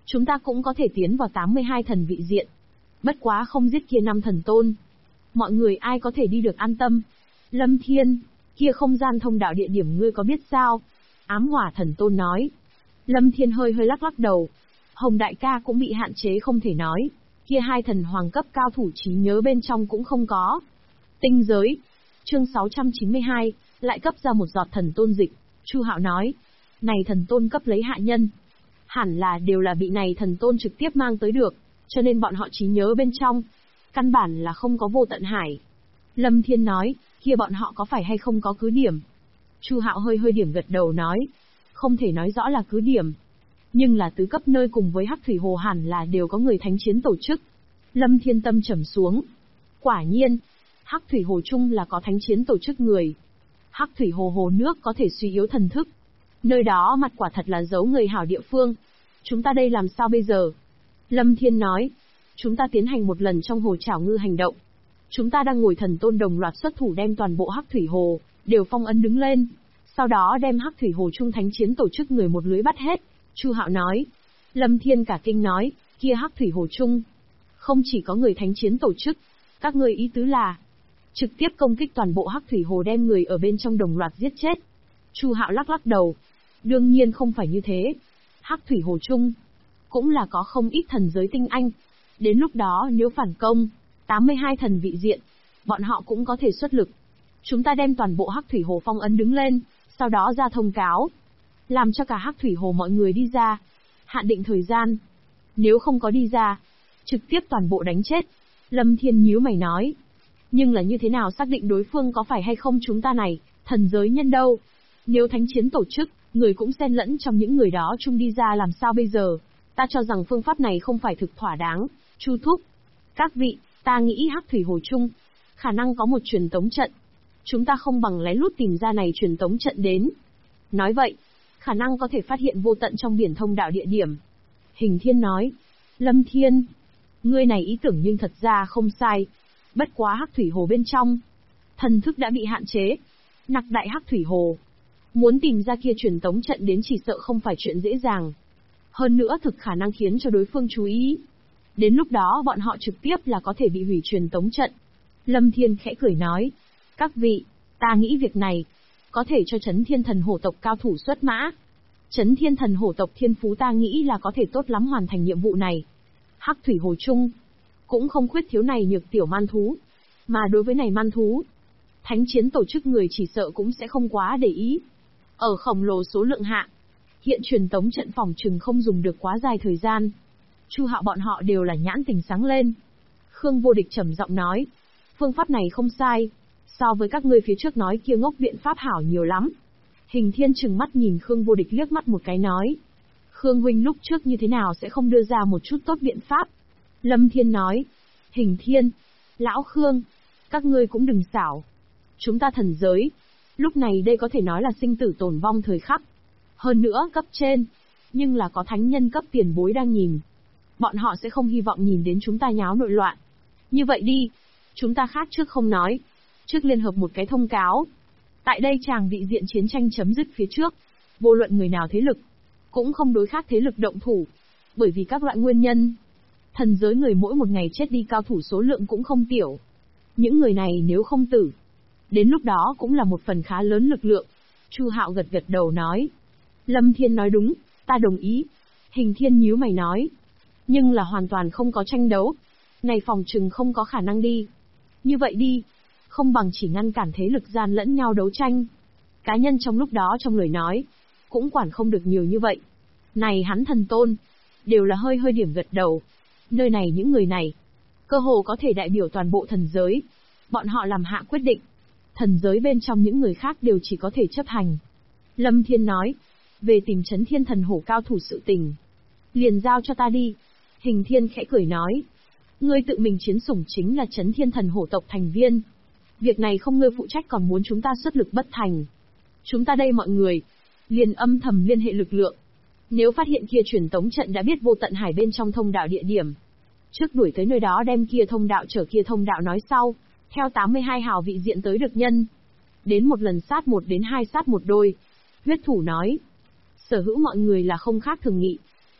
chúng ta cũng có thể tiến vào 82 thần vị diện. Bất quá không giết kia 5 thần tôn. Mọi người ai có thể đi được an tâm. Lâm Thiên, kia không gian thông đạo địa điểm ngươi có biết sao? Ám Hỏa thần tôn nói. Lâm Thiên hơi lắc đầu. Hồng đại ca cũng bị hạn chế không thể nói. Kia 2 thần hoàng cấp cao thủ trí nhớ bên trong cũng không có. Tinh giới. Chương 692, lại cấp ra một giọt thần tôn dịch. Chu Hạo nói. Này thần tôn cấp lấy hạ nhân. Hẳn là đều là bị này thần tôn trực tiếp mang tới được, cho nên bọn họ trí nhớ bên trong. Căn bản là không có vô tận hải. Lâm Thiên nói, kia bọn họ có phải hay không có cứ điểm? Chu Hạo hơi điểm gật đầu nói. Không thể nói rõ là cứ điểm. Nhưng là tứ cấp nơi cùng với Hắc Thủy Hồ hẳn là đều có người thánh chiến tổ chức. Lâm Thiên tâm trầm xuống. Quả nhiên, Hắc Thủy Hồ chung là có thánh chiến tổ chức người. Hắc Thủy Hồ hồ nước có thể suy yếu thần thức. Nơi đó mặt quả thật là giấu người hảo địa phương. Chúng ta đây làm sao bây giờ? Lâm Thiên nói. Chúng ta tiến hành một lần trong hồ trảo ngư hành động. Chúng ta đang ngồi thần tôn đồng loạt xuất thủ đem toàn bộ Hắc Thủy Hồ đều phong ấn đứng lên. Sau đó đem Hắc Thủy Hồ trung thánh chiến tổ chức người một lưới bắt hết. Chu Hạo nói. Lâm Thiên cả kinh nói, kia Hắc Thủy Hồ trung không chỉ có người thánh chiến tổ chức, các ngươi ý tứ là trực tiếp công kích toàn bộ Hắc Thủy Hồ đem người ở bên trong đồng loạt giết chết. Chu Hạo lắc đầu. Đương nhiên không phải như thế. Hắc Thủy Hồ trung cũng là có không ít thần giới tinh anh. Đến lúc đó nếu phản công 82 thần vị diện, bọn họ cũng có thể xuất lực. Chúng ta đem toàn bộ Hắc Thủy Hồ phong ấn đứng lên, sau đó ra thông cáo, làm cho cả Hắc Thủy Hồ mọi người đi ra. Hạn định thời gian. Nếu không có đi ra, trực tiếp toàn bộ đánh chết. Lâm Thiên nhíu mày nói. Nhưng là như thế nào xác định đối phương có phải hay không chúng ta này, thần giới nhân đâu? Nếu thánh chiến tổ chức, người cũng xen lẫn trong những người đó chung đi ra làm sao bây giờ? Ta cho rằng phương pháp này không phải thực thỏa đáng. Chu thúc. Các vị, ta nghĩ Hắc Thủy Hồ chung khả năng có một truyền tống trận. Chúng ta không bằng lén lút tìm ra này truyền tống trận đến. Nói vậy, khả năng có thể phát hiện vô tận trong biển thông đạo địa điểm. Hình Thiên nói. Lâm Thiên, ngươi này ý tưởng nhưng thật ra không sai. Bất quá Hắc Thủy Hồ bên trong, thần thức đã bị hạn chế. Nặc đại Hắc Thủy Hồ, muốn tìm ra kia truyền tống trận đến chỉ sợ không phải chuyện dễ dàng. Hơn nữa thực khả năng khiến cho đối phương chú ý. Đến lúc đó bọn họ trực tiếp là có thể bị hủy truyền tống trận. Lâm Thiên khẽ cười nói. Các vị, ta nghĩ việc này có thể cho Chấn Thiên Thần Hổ tộc cao thủ xuất mã. Chấn Thiên Thần Hổ tộc thiên phú ta nghĩ là có thể tốt lắm hoàn thành nhiệm vụ này. Hắc Thủy Hồ chung cũng không khuyết thiếu này nhược tiểu man thú. Mà đối với này man thú, thánh chiến tổ chức người chỉ sợ cũng sẽ không quá để ý. Ở khổng lồ số lượng hạ, hiện truyền tống trận phòng trừng không dùng được quá dài thời gian. Chu Hạo bọn họ đều là nhãn tình sáng lên. Khương Vô Địch trầm giọng nói. Phương pháp này không sai. So với các ngươi phía trước nói kia ngốc biện pháp hảo nhiều lắm. Hình Thiên trừng mắt nhìn Khương Vô Địch liếc mắt một cái nói. Khương huynh lúc trước như thế nào sẽ không đưa ra một chút tốt biện pháp? Lâm Thiên nói. Hình Thiên, Lão Khương, các ngươi cũng đừng xảo. Chúng ta thần giới, lúc này đây có thể nói là sinh tử tồn vong thời khắc. Hơn nữa cấp trên, nhưng là có thánh nhân cấp tiền bối đang nhìn. Bọn họ sẽ không hy vọng nhìn đến chúng ta nháo nội loạn. Như vậy đi, chúng ta khác trước không nói. Trước liên hợp một cái thông cáo. Tại đây chàng vị diện chiến tranh chấm dứt phía trước, vô luận người nào thế lực, cũng không đối khác thế lực động thủ. Bởi vì các loại nguyên nhân, thần giới người mỗi một ngày chết đi cao thủ số lượng cũng không tiểu. Những người này nếu không tử, đến lúc đó cũng là một phần khá lớn lực lượng. Chu Hạo gật đầu nói. Lâm Thiên nói đúng, ta đồng ý. Hình Thiên nhíu mày nói. Nhưng là hoàn toàn không có tranh đấu. Này phòng trừng không có khả năng đi. Như vậy đi, không bằng chỉ ngăn cản thế lực gian lẫn nhau đấu tranh. Cá nhân trong lúc đó trong lời nói, cũng quản không được nhiều như vậy. Này hắn thần tôn, đều là hơi điểm gật đầu. Nơi này những người này, cơ hồ có thể đại biểu toàn bộ thần giới. Bọn họ làm hạ quyết định. Thần giới bên trong những người khác đều chỉ có thể chấp hành. Lâm Thiên nói, về tìm Chấn Thiên Thần Hổ cao thủ sự tình, liền giao cho ta đi. Hình Thiên khẽ cười nói, ngươi tự mình chiến sủng chính là Chấn Thiên Thần Hổ tộc thành viên. Việc này không ngươi phụ trách còn muốn chúng ta xuất lực bất thành. Chúng ta đây mọi người, liền âm thầm liên hệ lực lượng. Nếu phát hiện kia truyền tống trận đã biết vô tận hải bên trong thông đạo địa điểm, trước đuổi tới nơi đó đem kia thông đạo chở kia thông đạo nói sau, theo 82 hào vị diện tới được nhân. Đến một lần sát một đến hai sát một đôi. Huyết thủ nói. Sở hữu mọi người là không khác thường nghị.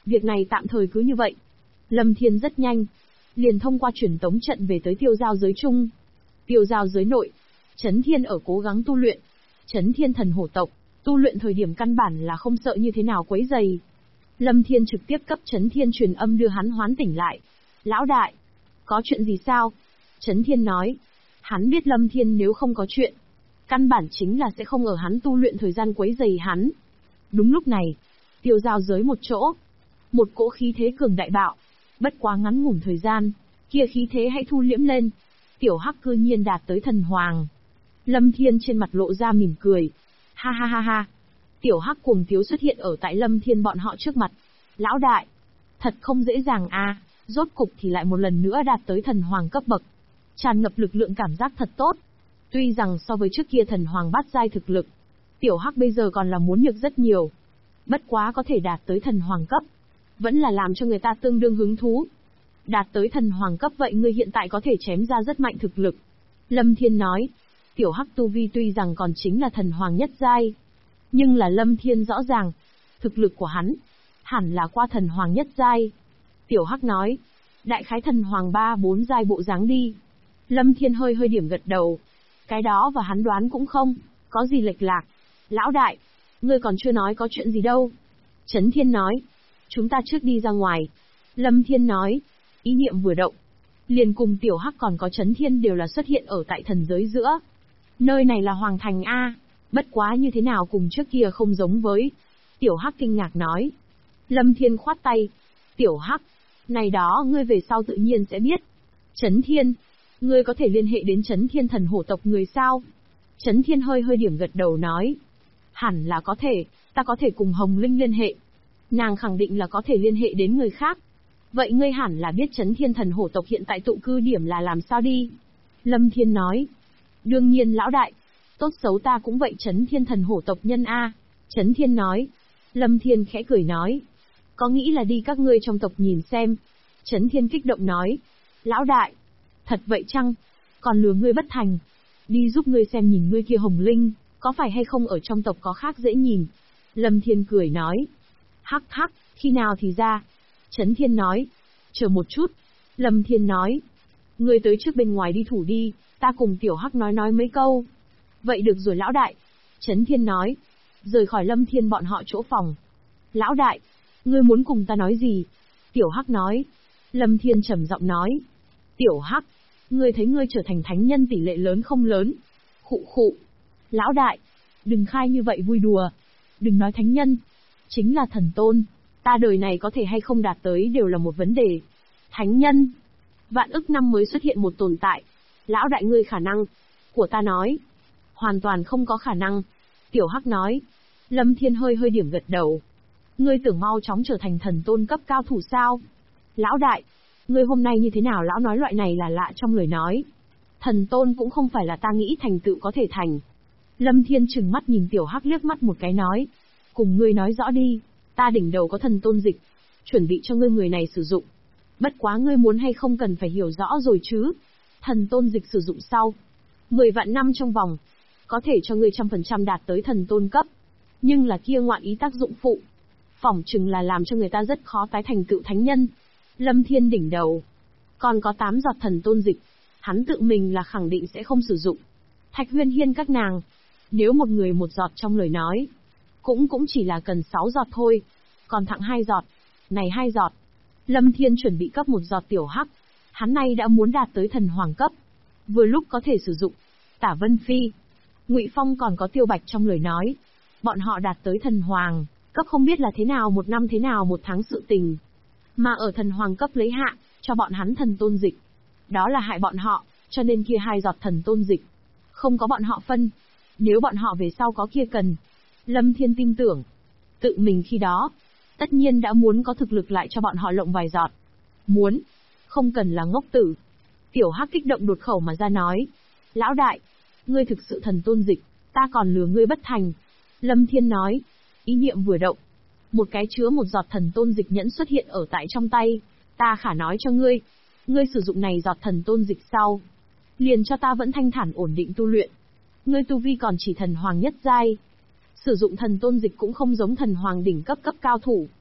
Việc này tạm thời cứ như vậy. Lâm Thiên rất nhanh, liền thông qua truyền tống trận về tới tiêu giao giới chung. Tiêu giao giới nội, Chấn Thiên ở cố gắng tu luyện. Chấn Thiên thần hổ tộc, tu luyện thời điểm căn bản là không sợ như thế nào quấy rầy. Lâm Thiên trực tiếp cấp Chấn Thiên truyền âm đưa hắn hoán tỉnh lại. Lão đại, có chuyện gì sao? Chấn Thiên nói, hắn biết Lâm Thiên nếu không có chuyện, căn bản chính là sẽ không ở hắn tu luyện thời gian quấy rầy hắn. Đúng lúc này, tiêu giao giới một chỗ, một cỗ khí thế cường đại bạo, bất quá ngắn ngủn thời gian, kia khí thế hãy thu liễm lên. Tiểu Hắc cư nhiên đạt tới thần hoàng. Lâm Thiên trên mặt lộ ra mỉm cười. Ha ha ha ha. Tiểu Hắc cuồng tiếu xuất hiện ở tại Lâm Thiên bọn họ trước mặt. Lão đại, thật không dễ dàng a, rốt cục thì lại một lần nữa đạt tới thần hoàng cấp bậc. Tràn ngập lực lượng cảm giác thật tốt. Tuy rằng so với trước kia thần hoàng bát giai thực lực, Tiểu Hắc bây giờ còn là muốn nhược rất nhiều. Bất quá có thể đạt tới thần hoàng cấp, vẫn là làm cho người ta tương đương hứng thú. Đạt tới thần hoàng cấp vậy ngươi hiện tại có thể chém ra rất mạnh thực lực. Lâm Thiên nói, Tiểu Hắc tu vi tuy rằng còn chính là thần hoàng nhất giai, nhưng là Lâm Thiên rõ ràng, thực lực của hắn, hẳn là qua thần hoàng nhất giai. Tiểu Hắc nói, đại khái thần hoàng 3-4 giai bộ dáng đi. Lâm Thiên hơi hơi điểm gật đầu. Cái đó và hắn đoán cũng không có gì lệch lạc. Lão đại, ngươi còn chưa nói có chuyện gì đâu. Chấn Thiên nói, chúng ta trước đi ra ngoài. Lâm Thiên nói, ý niệm vừa động, liền cùng Tiểu Hắc còn có Chấn Thiên đều là xuất hiện ở tại thần giới giữa. Nơi này là Hoàng Thành A, bất quá như thế nào cùng trước kia không giống với. Tiểu Hắc kinh ngạc nói. Lâm Thiên khoát tay, Tiểu Hắc, này đó ngươi về sau tự nhiên sẽ biết. Chấn Thiên, ngươi có thể liên hệ đến Chấn Thiên thần hổ tộc người sao? Chấn Thiên hơi hơi điểm gật đầu nói. Hẳn là có thể, ta có thể cùng Hồng Linh liên hệ. Nàng khẳng định là có thể liên hệ đến người khác. Vậy ngươi hẳn là biết Chấn Thiên thần hổ tộc hiện tại tụ cư điểm là làm sao đi? Lâm Thiên nói. Đương nhiên lão đại, tốt xấu ta cũng vậy Chấn Thiên thần hổ tộc nhân A. Chấn Thiên nói. Lâm Thiên khẽ cười nói. Có nghĩ là đi các ngươi trong tộc nhìn xem. Chấn Thiên kích động nói. Lão đại, thật vậy chăng? Còn lừa ngươi bất thành. Đi giúp ngươi xem nhìn ngươi kia Hồng Linh, có phải hay không ở trong tộc có khác dễ nhìn. Lâm Thiên cười nói. Hắc hắc, khi nào thì ra? Chấn Thiên nói. Chờ một chút. Lâm Thiên nói. Ngươi tới trước bên ngoài đi thủ đi, ta cùng Tiểu Hắc nói mấy câu. Vậy được rồi lão đại. Chấn Thiên nói. Rời khỏi Lâm Thiên bọn họ chỗ phòng. Lão đại, ngươi muốn cùng ta nói gì? Tiểu Hắc nói. Lâm Thiên trầm giọng nói. Tiểu Hắc, ngươi thấy ngươi trở thành thánh nhân tỷ lệ lớn không lớn? Khụ khụ. Lão đại, đừng khai như vậy vui đùa. Đừng nói thánh nhân, chính là thần tôn, ta đời này có thể hay không đạt tới đều là một vấn đề. Thánh nhân, vạn ức năm mới xuất hiện một tồn tại. Lão đại ngươi khả năng của ta nói, hoàn toàn không có khả năng. Tiểu Hắc nói. Lâm Thiên hơi hơi điểm gật đầu. Ngươi tưởng mau chóng trở thành thần tôn cấp cao thủ sao? Lão đại, ngươi hôm nay như thế nào lão nói loại này là lạ trong lời nói. Thần tôn cũng không phải là ta nghĩ thành tựu có thể thành. Lâm Thiên trừng mắt nhìn Tiểu Hắc liếc mắt một cái nói. Cùng ngươi nói rõ đi, ta đỉnh đầu có thần tôn dịch, chuẩn bị cho ngươi người này sử dụng. Bất quá ngươi muốn hay không cần phải hiểu rõ rồi chứ. Thần tôn dịch sử dụng sau 10 vạn năm trong vòng, có thể cho ngươi 100% đạt tới thần tôn cấp. Nhưng là kia ngoạn ý tác dụng phụ, phỏng chừng là làm cho người ta rất khó tái thành tựu thánh nhân. Lâm Thiên đỉnh đầu còn có 8 giọt thần tôn dịch, hắn tự mình là khẳng định sẽ không sử dụng. Thạch Huyên Hiên các nàng, nếu một người một giọt trong lời nói, cũng chỉ là cần 6 giọt thôi, còn thặng 2 giọt. Này 2 giọt, Lâm Thiên chuẩn bị cấp 1 giọt Tiểu Hắc, hắn nay đã muốn đạt tới thần hoàng cấp, vừa lúc có thể sử dụng. Tả Vân Phi, Ngụy Phong còn có Tiêu Bạch trong lời nói, bọn họ đạt tới thần hoàng cấp không biết là thế nào một năm thế nào một tháng sự tình, mà ở thần hoàng cấp lấy hạ cho bọn hắn thần tôn dịch, đó là hại bọn họ, cho nên kia 2 giọt thần tôn dịch không có bọn họ phân. Nếu bọn họ về sau có kia cần, Lâm Thiên tin tưởng, tự mình khi đó tất nhiên đã muốn có thực lực lại cho bọn họ lộng vài giọt. Muốn, không cần là ngốc tử. Tiểu Hắc kích động đột khẩu mà ra nói. Lão đại, ngươi thực sự thần tôn dịch, ta còn lừa ngươi bất thành. Lâm Thiên nói. Ý niệm vừa động, một cái chứa 1 giọt thần tôn dịch nhẫn xuất hiện ở tại trong tay. Ta khả nói cho ngươi, ngươi sử dụng này giọt thần tôn dịch sau, liền cho ta vẫn thanh thản ổn định tu luyện. Ngươi tu vi còn chỉ thần hoàng nhất giai, sử dụng thần tôn dịch cũng không giống thần hoàng đỉnh cấp cao thủ.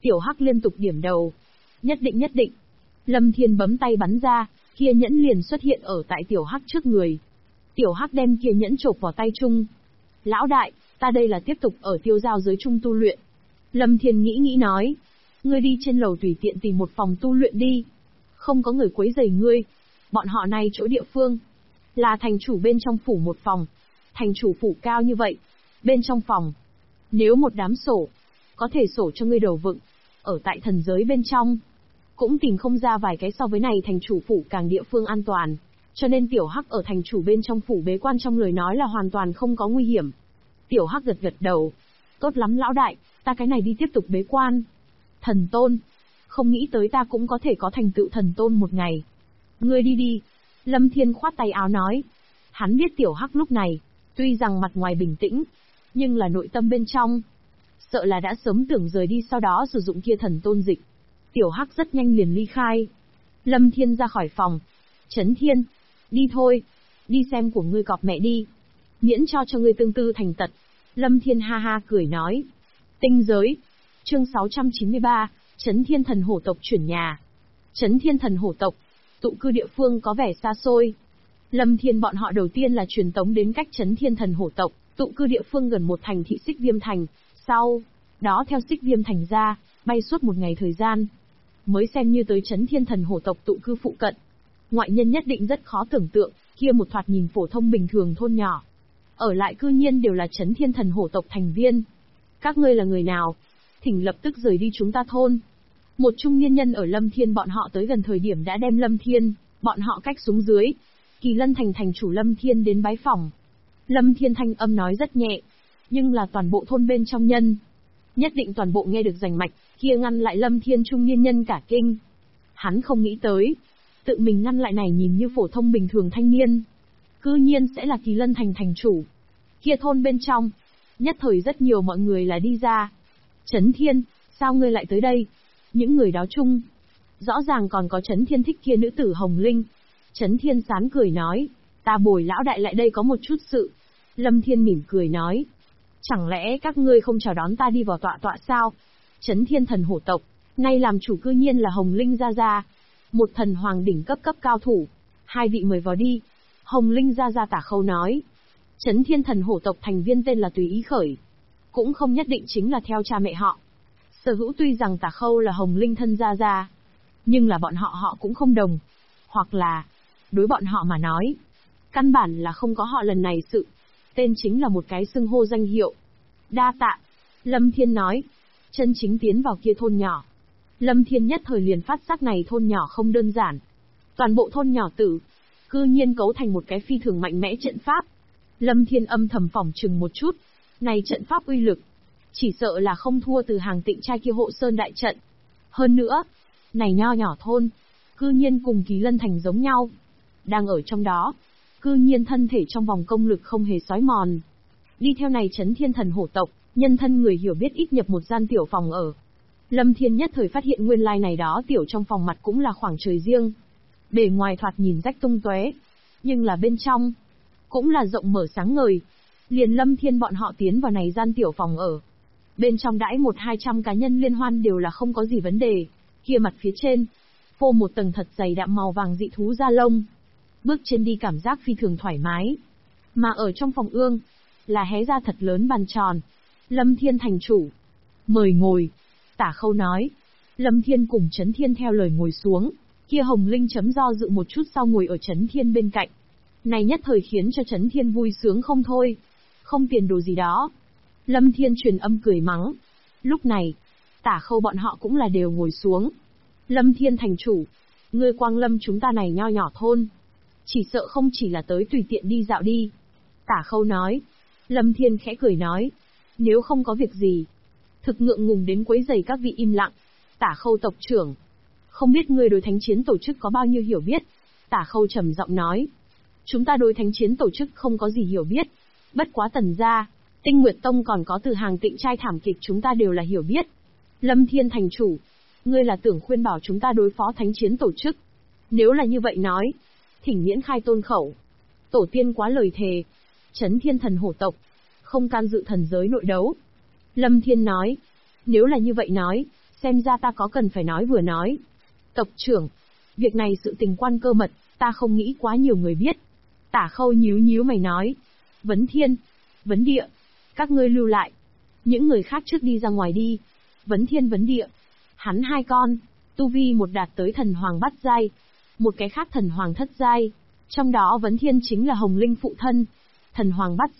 Tiểu Hắc liên tục điểm đầu. Nhất định nhất định. Lâm Thiên bấm tay bắn ra, kia nhẫn liền xuất hiện ở tại Tiểu Hắc trước người. Tiểu Hắc đem kia nhẫn chộp vào tay chung. Lão đại, ta đây là tiếp tục ở tiêu giao giới chung tu luyện. Lâm Thiên nghĩ nói. Ngươi đi trên lầu tùy tiện tìm một phòng tu luyện đi. Không có người quấy rầy ngươi. Bọn họ này chỗ địa phương. Là thành chủ bên trong phủ một phòng. Thành chủ phủ cao như vậy. Bên trong phòng. Nếu một đám sổ. Có thể sổ cho ngươi đầu vựng. Ở tại thần giới bên trong. Cũng tìm không ra vài cái so với này thành chủ phủ càng địa phương an toàn. Cho nên Tiểu Hắc ở thành chủ bên trong phủ bế quan trong lời nói là hoàn toàn không có nguy hiểm. Tiểu Hắc gật gật đầu. Tốt lắm lão đại, ta cái này đi tiếp tục bế quan. Thần tôn. Không nghĩ tới ta cũng có thể có thành tựu thần tôn một ngày. Ngươi đi đi. Lâm Thiên khoát tay áo nói. Hắn biết Tiểu Hắc lúc này, tuy rằng mặt ngoài bình tĩnh, nhưng là nội tâm bên trong. Sợ là đã sớm tưởng rời đi sau đó sử dụng kia thần tôn dịch. Tiểu Hắc rất nhanh liền ly khai. Lâm Thiên ra khỏi phòng. Chấn Thiên. Đi thôi. Đi xem của ngươi cọp mẹ đi. Miễn cho ngươi tương tư thành tật. Lâm Thiên ha ha cười nói. Tinh giới. Chương 693, Chấn Thiên Thần Hổ tộc chuyển nhà. Chấn Thiên Thần Hổ tộc, tụ cư địa phương có vẻ xa xôi. Lâm Thiên bọn họ đầu tiên là truyền tống đến cách Chấn Thiên Thần Hổ tộc, tụ cư địa phương gần một thành thị Xích Viêm Thành, sau đó theo Xích Viêm Thành ra, bay suốt một ngày thời gian, mới xem như tới Chấn Thiên Thần Hổ tộc tụ cư phụ cận. Ngoại nhân nhất định rất khó tưởng tượng, kia một thoạt nhìn phổ thông bình thường thôn nhỏ, ở lại cư nhiên đều là Chấn Thiên Thần Hổ tộc thành viên. Các ngươi là người nào? Thỉnh lập tức rời đi chúng ta thôn. Một trung niên nhân ở Lâm Thiên bọn họ tới gần thời điểm đã đem Lâm Thiên bọn họ cách xuống dưới. Kỳ Lân Thành thành chủ Lâm Thiên đến bái phỏng. Lâm Thiên thanh âm nói rất nhẹ, nhưng là toàn bộ thôn bên trong nhân, nhất định toàn bộ nghe được rành mạch, kia ngăn lại Lâm Thiên trung niên nhân cả kinh. Hắn không nghĩ tới, tự mình ngăn lại này nhìn như phổ thông bình thường thanh niên, cư nhiên sẽ là Kỳ Lân Thành thành chủ. Kia thôn bên trong, nhất thời rất nhiều mọi người là đi ra. Chấn Thiên, sao ngươi lại tới đây? Những người đó chung, rõ ràng còn có Chấn Thiên thích kia nữ tử Hồng Linh. Chấn Thiên sán cười nói, ta bồi lão đại lại đây có một chút sự. Lâm Thiên mỉm cười nói, chẳng lẽ các ngươi không chào đón ta đi vào tọa tọa sao? Chấn Thiên Thần Hổ tộc, nay làm chủ cư nhiên là Hồng Linh gia gia, một thần hoàng đỉnh cấp cao thủ. Hai vị mời vào đi. Hồng Linh gia gia Tả Khâu nói. Chấn Thiên Thần Hổ tộc thành viên tên là tùy ý khởi, cũng không nhất định chính là theo cha mẹ họ. Sở hữu tuy rằng Tả Khâu là Hồng Linh thân gia gia, nhưng là bọn họ cũng không đồng. Hoặc là, đối bọn họ mà nói, căn bản là không có họ lần này sự. Tên chính là một cái xưng hô danh hiệu. Đa tạ. Lâm Thiên nói. Chân chính tiến vào kia thôn nhỏ. Lâm Thiên nhất thời liền phát giác này thôn nhỏ không đơn giản. Toàn bộ thôn nhỏ tử, cư nhiên cấu thành một cái phi thường mạnh mẽ trận pháp. Lâm Thiên âm thầm phỏng chừng một chút. Này trận pháp uy lực, chỉ sợ là không thua từ hàng tịnh trai kia hộ sơn đại trận. Hơn nữa, này nho nhỏ thôn, cư nhiên cùng Kỳ Lân Thành giống nhau. Đang ở trong đó, cư nhiên thân thể trong vòng công lực không hề xói mòn. Đi theo này Chấn Thiên Thần Hổ tộc, nhân thân người hiểu biết ít nhập một gian tiểu phòng ở. Lâm Thiên nhất thời phát hiện nguyên lai này đó tiểu trong phòng mặt cũng là khoảng trời riêng. Bề ngoài thoạt nhìn rách tung tóe, nhưng là bên trong, cũng là rộng mở sáng ngời. Liền Lâm Thiên bọn họ tiến vào này gian tiểu phòng ở. Bên trong đãi 100-200 cá nhân liên hoan đều là không có gì vấn đề. Kia mặt phía trên, phô một tầng thật dày đạm màu vàng dị thú da lông. Bước trên đi cảm giác phi thường thoải mái. Mà ở trong phòng ương, là hé ra thật lớn bàn tròn. Lâm Thiên thành chủ. Mời ngồi. Tả Khâu nói. Lâm Thiên cùng Chấn Thiên theo lời ngồi xuống. Kia Hồng Linh chấm do dự một chút sau ngồi ở Chấn Thiên bên cạnh. Này nhất thời khiến cho Chấn Thiên vui sướng không thôi. Không tiền đồ gì đó. Lâm Thiên truyền âm cười mắng. Lúc này, Tả Khâu bọn họ cũng là đều ngồi xuống. Lâm Thiên thành chủ. Ngươi quang lâm chúng ta này nho nhỏ thôn. Chỉ sợ không chỉ là tới tùy tiện đi dạo đi. Tả Khâu nói. Lâm Thiên khẽ cười nói. Nếu không có việc gì, thực ngượng ngùng đến quấy rầy các vị im lặng. Tả Khâu tộc trưởng. Không biết ngươi đối thánh chiến tổ chức có bao nhiêu hiểu biết? Tả Khâu trầm giọng nói. Chúng ta đối thánh chiến tổ chức không có gì hiểu biết. Bất quá Tần gia, Tinh Nguyệt Tông còn có từ hàng tịnh trai thảm kịch chúng ta đều là hiểu biết. Lâm Thiên thành chủ. Ngươi là tưởng khuyên bảo chúng ta đối phó thánh chiến tổ chức. Nếu là như vậy nói, thỉnh miễn khai tôn khẩu. Tổ tiên quá lời thề. Chấn Thiên Thần Hổ tộc, không can dự thần giới nội đấu. Lâm Thiên nói. Nếu là như vậy nói, Xem ra ta có cần phải nói vừa nói. Tộc trưởng, việc này sự tình quan cơ mật, ta không nghĩ quá nhiều người biết. Tả Khâu nhíu nhíu mày nói. Vấn Thiên, Vấn Địa, các ngươi lưu lại. Những người khác trước đi ra ngoài đi. Vấn Thiên Vấn Địa, hắn hai con, tu vi một đạt tới thần hoàng bát giai, một cái khác thần hoàng thất giai. Trong đó Vấn Thiên chính là Hồng Linh phụ thân. Thần hoàng bát